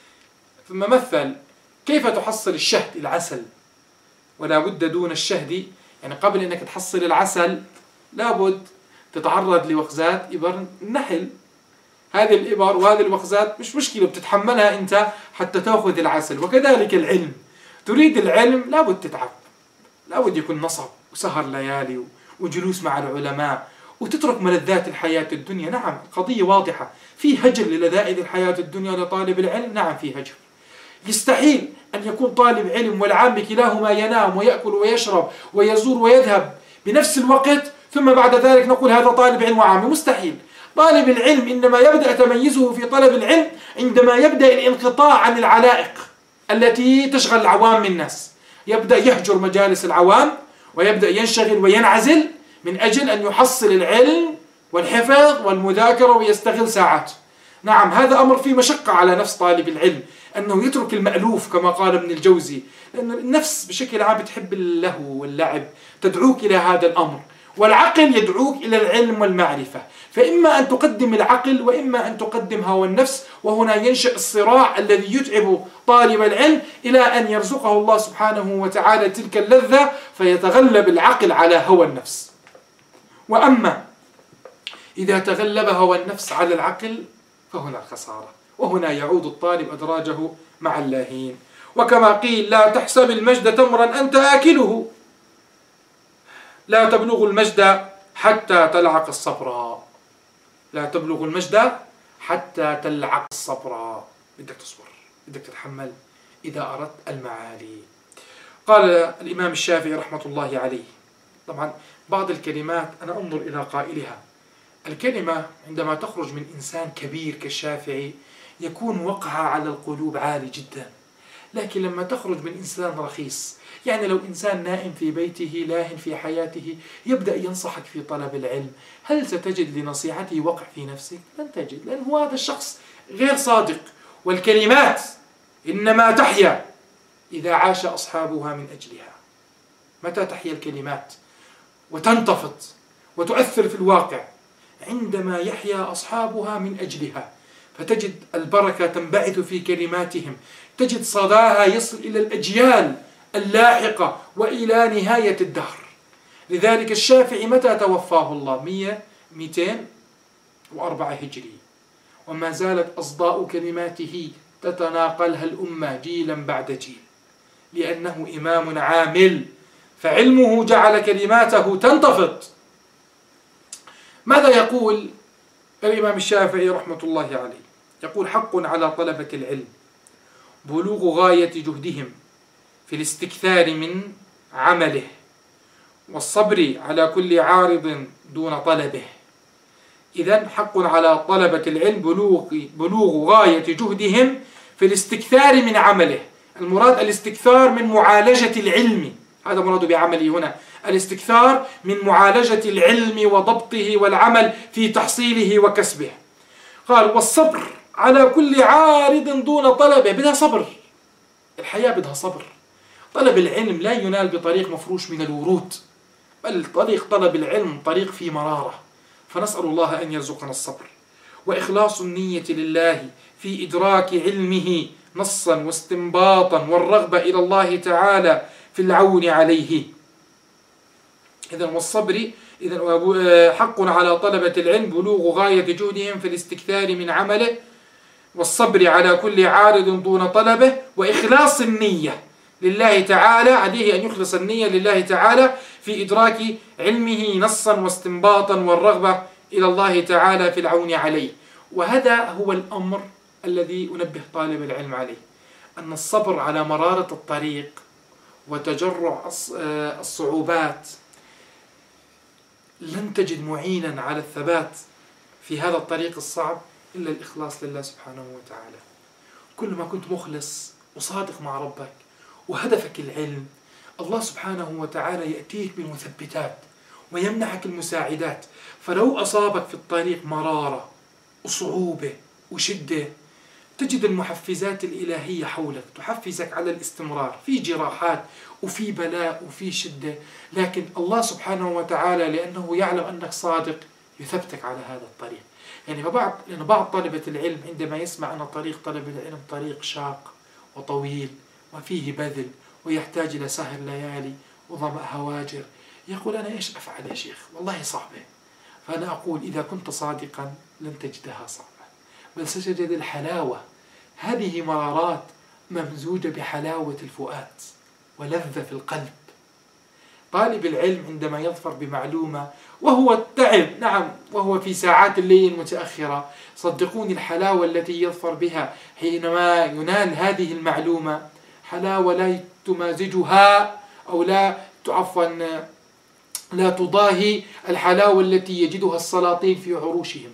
ثم مثل كيف تحصل الشهد، العسل، ولا بد دون الشهد، يعني قبل أنك تحصل العسل لابد تتعرض لوخزات إبر النحل. هذه الإبر وهذه الوخزات مش مشكلة، بتتحملها أنت حتى تأخذ العسل. وكذلك العلم، تريد العلم لابد تتعب، لابد يكون نصب وسهر ليالي وجلوس مع العلماء، وتترك ملذات الحياة الدنيا. نعم، قضية واضحة، في هجر للذائذ الحياة الدنيا لطالب العلم، نعم في هجر. يستحيل أن يكون طالب علم والعام كلاهما ينام ويأكل ويشرب ويزور ويذهب بنفس الوقت، ثم بعد ذلك نقول هذا طالب علم وعامي، مستحيل. طالب العلم إنما يبدأ تميزه في طلب العلم عندما يبدأ الانقطاع عن العلائق التي تشغل العوام من الناس، يبدأ يهجر مجالس العوام ويبدأ ينشغل وينعزل من أجل أن يحصل العلم والحفظ والمذاكرة ويستغل ساعات. نعم، هذا أمر فيه مشقة على نفس طالب العلم، أنه يترك المألوف كما قال ابن الجوزي، لأن النفس بشكل عام بتحب اللهو واللعب، تدعوك إلى هذا الأمر، والعقل يدعوك إلى العلم والمعرفة. فإما أن تقدم العقل وإما أن تقدم هوى النفس، وهنا ينشأ الصراع الذي يتعب طالب العلم إلى أن يرزقه الله سبحانه وتعالى تلك اللذة فيتغلب العقل على هوى النفس. وأما إذا تغلب هوى النفس على العقل فهنا الخسارة، وهنا يعود الطالب أدراجه مع اللاهين. وكما قيل: لا تحسب المجد تمرا أنت آكله، لا تبلغ المجد حتى تلعق الصبر. لا تبلغ المجد حتى تلعق الصبر، بدك تصبر، بدك تتحمل إذا أردت المعالي. قال الإمام الشافعي رحمة الله عليه، طبعا بعض الكلمات أنا أنظر إلى قائلها، الكلمة عندما تخرج من إنسان كبير كالشافعي يكون وقعها على القلوب عالي جدا، لكن لما تخرج من إنسان رخيص، يعني لو إنسان نائم في بيته لاهٍ في حياته يبدأ ينصحك في طلب العلم، هل ستجد لنصيحته وقع في نفسك؟ لن تجد، لأن هو هذا الشخص غير صادق. والكلمات إنما تحيا إذا عاش أصحابها من أجلها. متى تحيا الكلمات وتنتفض وتؤثر في الواقع؟ عندما يحيا أصحابها من أجلها، فتجد البركة تنبعث في كلماتهم، تجد صداها يصل إلى الأجيال اللاحقة وإلى نهاية الدهر. لذلك الشافعي متى توفاه الله؟ مئة مئتين وأربعة هجري، وما زالت أصداء كلماته تتناقلها الأمة جيلا بعد جيل، لأنه إمام عامل، فعلمه جعل كلماته تنتفض. ماذا يقول الإمام الشافعي رحمة الله عليه؟ يقول: حق على طلبة العلم بلوغ غاية جهدهم في الاستكثار من عمله، والصبر على كل عارض دون طلبه. إذن حق على طلبة العلم بلوغ, بلوغ غاية جهدهم في الاستكثار من عمله. المراد الاستكثار من معالجة العلم، هذا مراد بعمله هنا، الاستكثار من معالجة العلم وضبطه والعمل في تحصيله وكسبه. قال: والصبر على كل عارض دون طلبه. بدها صبر، الحياة بدها صبر. طلب العلم لا ينال بطريق مفروش من الورود، بل طريق طلب العلم طريق في مرارة، فنسأل الله أن يرزقنا الصبر. وإخلاص النية لله في إدراك علمه نصا واستنباطا، والرغبة إلى الله تعالى في العون عليه. إذن والصبر إذن حق على طلبة العلم بلوغ غاية جهدهم في الاستكثار من عمله، والصبر على كل عارض دون طلبه، وإخلاص النية لله تعالى، عليه أن يخلص النية لله تعالى في إدراك علمه نصا واستنباطا، والرغبة إلى الله تعالى في العون عليه. وهذا هو الأمر الذي أنبه طالب العلم عليه، أن الصبر على مرارة الطريق وتجرع الصعوبات لن تجد معينا على الثبات في هذا الطريق الصعب إلا الإخلاص لله سبحانه وتعالى. كل ما كنت مخلص وصادق مع ربك وهدفك العلم، الله سبحانه وتعالى يأتيك بالمثبتات ويمنحك المساعدات. فلو أصابك في الطريق مرارة وصعوبة وشدة، تجد المحفزات الإلهية حولك تحفزك على الاستمرار في جراحات وفي بلاء وفي شدة، لكن الله سبحانه وتعالى لأنه يعلم أنك صادق يثبتك على هذا الطريق. يعني فبعض لأن بعض طلبة العلم عندما يسمع أن طريق طلب العلم طريق شاق وطويل وفيه بذل ويحتاج إلى سهر ليالي وظمأ هواجر، يقول أنا إيش أفعل يا شيخ؟ والله صعبة. فأنا أقول إذا كنت صادقا لن تجدها صعبة، بل ستجد الحلاوة. هذه مرارات ممزوجة بحلاوة الفؤاد ولذة في القلب. طالب العلم عندما يظفر بمعلومة وهو التعب، نعم، وهو في ساعات الليل المتأخرة، صدقوني الحلاوة التي يظفر بها حينما ينال هذه المعلومة حلاوة لا تمازجها أو لا عفوا لا تضاهي الحلاوة التي يجدها السلاطين في عروشهم.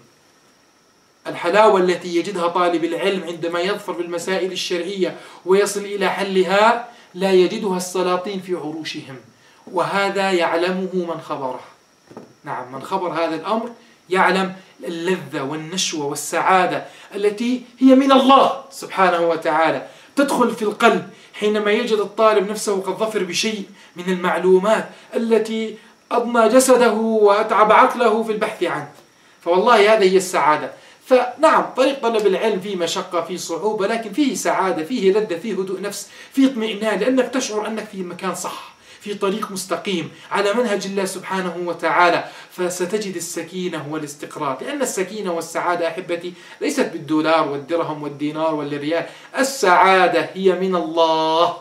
الحلاوة التي يجدها طالب العلم عندما يظفر بالمسائل الشرعية ويصل إلى حلها لا يجدها السلاطين في عروشهم، وهذا يعلمه من خبره. نعم، من خبر هذا الأمر يعلم اللذة والنشوة والسعادة التي هي من الله سبحانه وتعالى، تدخل في القلب حينما يجد الطالب نفسه قد ظفر بشيء من المعلومات التي أضنى جسده وأتعب عقله في البحث عنه. فوالله هذه هي السعادة. فنعم، طريق طلب العلم فيه مشقة، فيه صعوبة، لكن فيه سعادة، فيه لذة، فيه هدوء نفس، فيه اطمئنان، لأنك تشعر أنك في مكان صح، في طريق مستقيم على منهج الله سبحانه وتعالى. فستجد السكينة والاستقرار، لأن السكينة والسعادة أحبتي ليست بالدولار والدرهم والدينار والريال، السعادة هي من الله.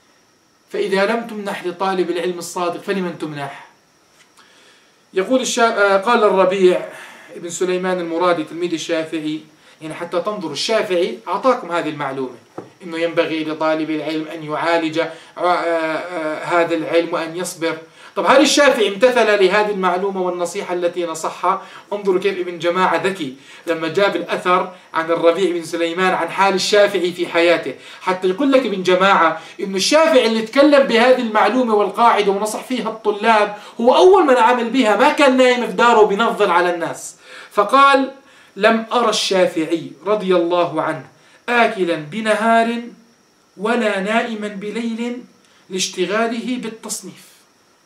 فإذا لم تمنح لطالب العلم الصادق فلمن تمنح؟ يقول الشا... قال الربيع ابن سليمان المرادي تلميذ الشافعي، يعني حتى تنظروا الشافعي أعطاكم هذه المعلومة، إنه ينبغي لطالب العلم أن يعالج هذا العلم وأن يصبر. طب هل الشافعي امتثل لهذه المعلومة والنصيحة التي نصحها؟ انظروا كيف ابن جماعة ذكي لما جاب الأثر عن الربيع بن سليمان عن حال الشافعي في حياته، حتى يقول لك ابن جماعة إنه الشافعي اللي تكلم بهذه المعلومة والقاعدة ونصح فيها الطلاب هو أول من عمل بها، ما كان نايم في داره بينظر على الناس. فقال: لم أرى الشافعي رضي الله عنه آكلا بنهار ولا نائما بليل لاشتغاله بالتصنيف.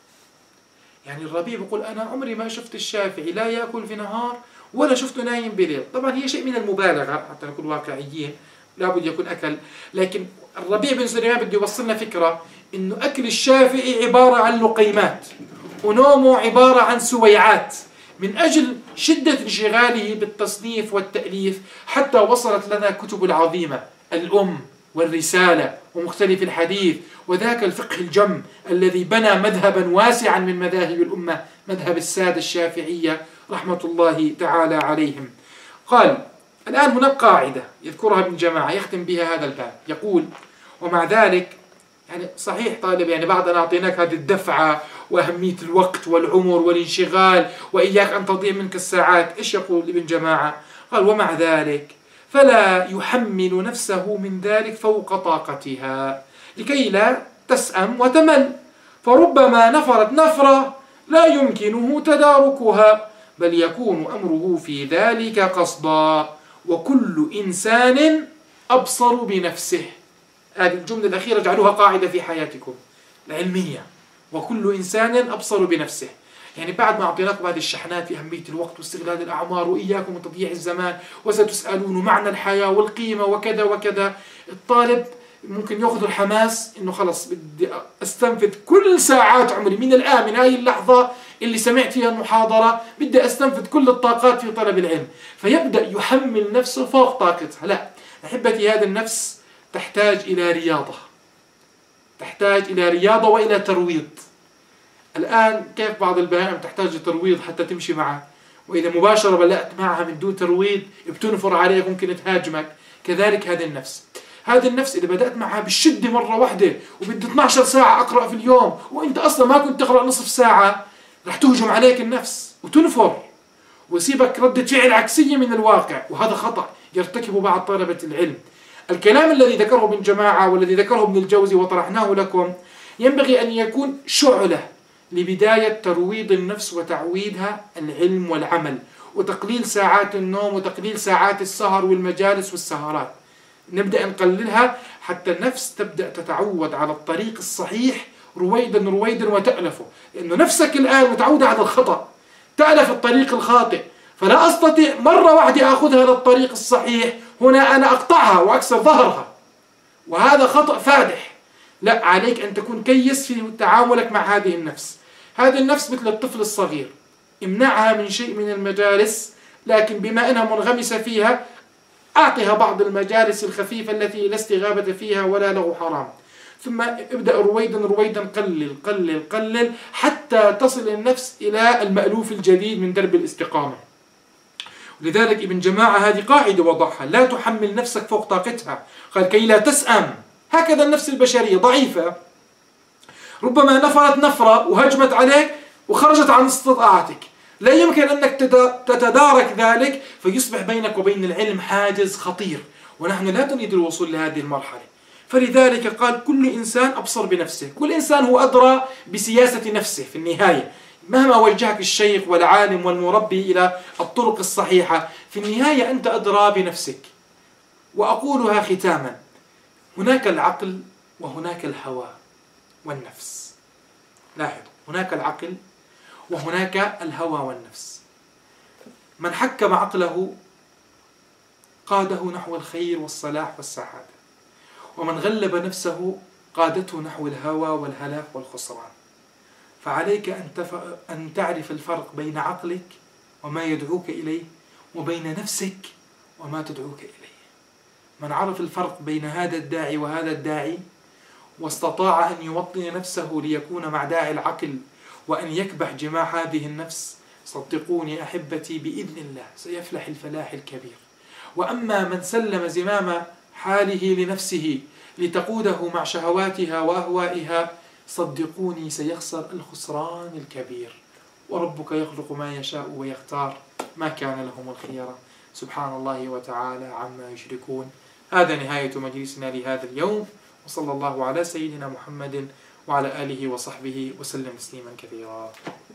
يعني الربيع بيقول أنا عمري ما شفت الشافعي لا يأكل في نهار ولا شفته نايم بليل. طبعا هي شيء من المبالغة حتى نكون واقعيين، لابد يكون أكل، لكن الربيع بن سليمان بده يوصلنا فكرة إنه أكل الشافعي عبارة عن لقيمات ونومه عبارة عن سويعات، من أجل شدة انشغاله بالتصنيف والتأليف حتى وصلت لنا كتب العظيمة الأم والرسالة ومختلف الحديث وذاك الفقه الجم الذي بنى مذهبا واسعا من مذاهب الأمة، مذهب السادة الشافعية رحمة الله تعالى عليهم. قال: الآن هناك قاعدة يذكرها ابن جماعة يختم بها هذا الباب، يقول: ومع ذلك يعني صحيح طالب، يعني بعد أن أعطيناك هذه الدفعة وأهمية الوقت والعمر والانشغال وإياك أن تضيع منك الساعات، إيش يقول ابن جماعة؟ قال: ومع ذلك فلا يحمل نفسه من ذلك فوق طاقتها لكي لا تسأم وتمل، فربما نفرت نفرة لا يمكنه تداركها، بل يكون أمره في ذلك قصدا، وكل إنسان أبصر بنفسه. هذه الجملة الأخيرة اجعلوها قاعدة في حياتكم العلمية، وكل إنسان أبصر بنفسه. يعني بعد ما أعطيناكم هذه الشحنات في أهمية الوقت واستغلال الأعمار وإياكم وتضييع الزمان وستسألون معنى الحياة والقيمة وكذا وكذا، الطالب ممكن يأخذ الحماس إنه خلص بدي أستنفذ كل ساعات عمري من الآن، من هاي اللحظة اللي سمعت فيها المحاضرة بدي أستنفذ كل الطاقات في طلب العلم، فيبدأ يحمل نفسه فوق طاقتها. لا أحبتي، هذا النفس تحتاج إلى رياضة، تحتاج إلى رياضة وإلى ترويض. الآن كيف بعض البهائم تحتاج ترويض حتى تمشي معه، وإذا مباشرة بدأت معها من دون ترويض بتنفر عليك ممكن تهاجمك. كذلك هذه النفس، هذه النفس اللي بدأت معها بالشدة مرة واحدة وبدي اثنعش ساعة أقرأ في اليوم وإنت أصلا ما كنت تقرأ نصف ساعة، رح تهجم عليك النفس وتنفر ويصيبك ردة فعل عكسية من الواقع، وهذا خطأ يرتكبه بعض طلبة العلم. الكلام الذي ذكره ابن جماعة والذي ذكره ابن الجوزي وطرحناه لكم ينبغي أن يكون شعلة لبداية ترويض النفس وتعويدها العلم والعمل وتقليل ساعات النوم وتقليل ساعات السهر والمجالس والسهرات. نبدأ نقللها حتى النفس تبدأ تتعود على الطريق الصحيح رويدا رويدا وتألفه، لأنه نفسك الآن متعودة على الخطأ، تألف الطريق الخاطئ، فلا أستطيع مرة واحدة أخذها للطريق الصحيح، هنا أنا أقطعها وأكسر ظهرها، وهذا خطأ فادح. لا، عليك أن تكون كيس في تعاملك مع هذه النفس. هذه النفس مثل الطفل الصغير، امنعها من شيء من المجالس، لكن بما أنها منغمسة فيها أعطها بعض المجالس الخفيفة التي لا استغابة فيها ولا له حرام، ثم ابدأ رويدا رويدا قلل قلل قلل حتى تصل النفس إلى المألوف الجديد من درب الاستقامة. لذلك ابن جماعة هذه قاعدة وضعها: لا تحمل نفسك فوق طاقتها، قال كي لا تسأم. هكذا النفس البشرية ضعيفة، ربما نفرت نفرة وهجمت عليك وخرجت عن استطاعتك، لا يمكن أنك تتدارك ذلك، فيصبح بينك وبين العلم حاجز خطير، ونحن لا نريد الوصول لهذه المرحلة. فلذلك قال كل إنسان أبصر بنفسه، كل إنسان هو أدرى بسياسة نفسه في النهاية. مهما وجهك الشيخ والعالم والمربي إلى الطرق الصحيحة، في النهاية أنت أدرى بنفسك. وأقولها ختاما: هناك العقل وهناك الهوى والنفس. لاحظوا، هناك العقل وهناك الهوى والنفس. من حكم عقله قاده نحو الخير والصلاح والسعادة، ومن غلب نفسه قادته نحو الهوى والهلاك والخسران. فعليك أن, تف... أن تعرف الفرق بين عقلك وما يدعوك إليه وبين نفسك وما تدعوك إليه. من عرف الفرق بين هذا الداعي وهذا الداعي واستطاع أن يوطن نفسه ليكون مع داعي العقل وأن يكبح جماح هذه النفس، صدقوني أحبتي بإذن الله سيفلح الفلاح الكبير. وأما من سلم زمام حاله لنفسه لتقوده مع شهواتها وأهوائها، صدقوني سيخسر الخسران الكبير. وربك يخلق ما يشاء ويختار، ما كان لهم الخيرة، سبحان الله وتعالى عما يشركون. هذا نهاية مجلسنا لهذا اليوم، وصلى الله على سيدنا محمد وعلى آله وصحبه وسلم تسليما كثيرا.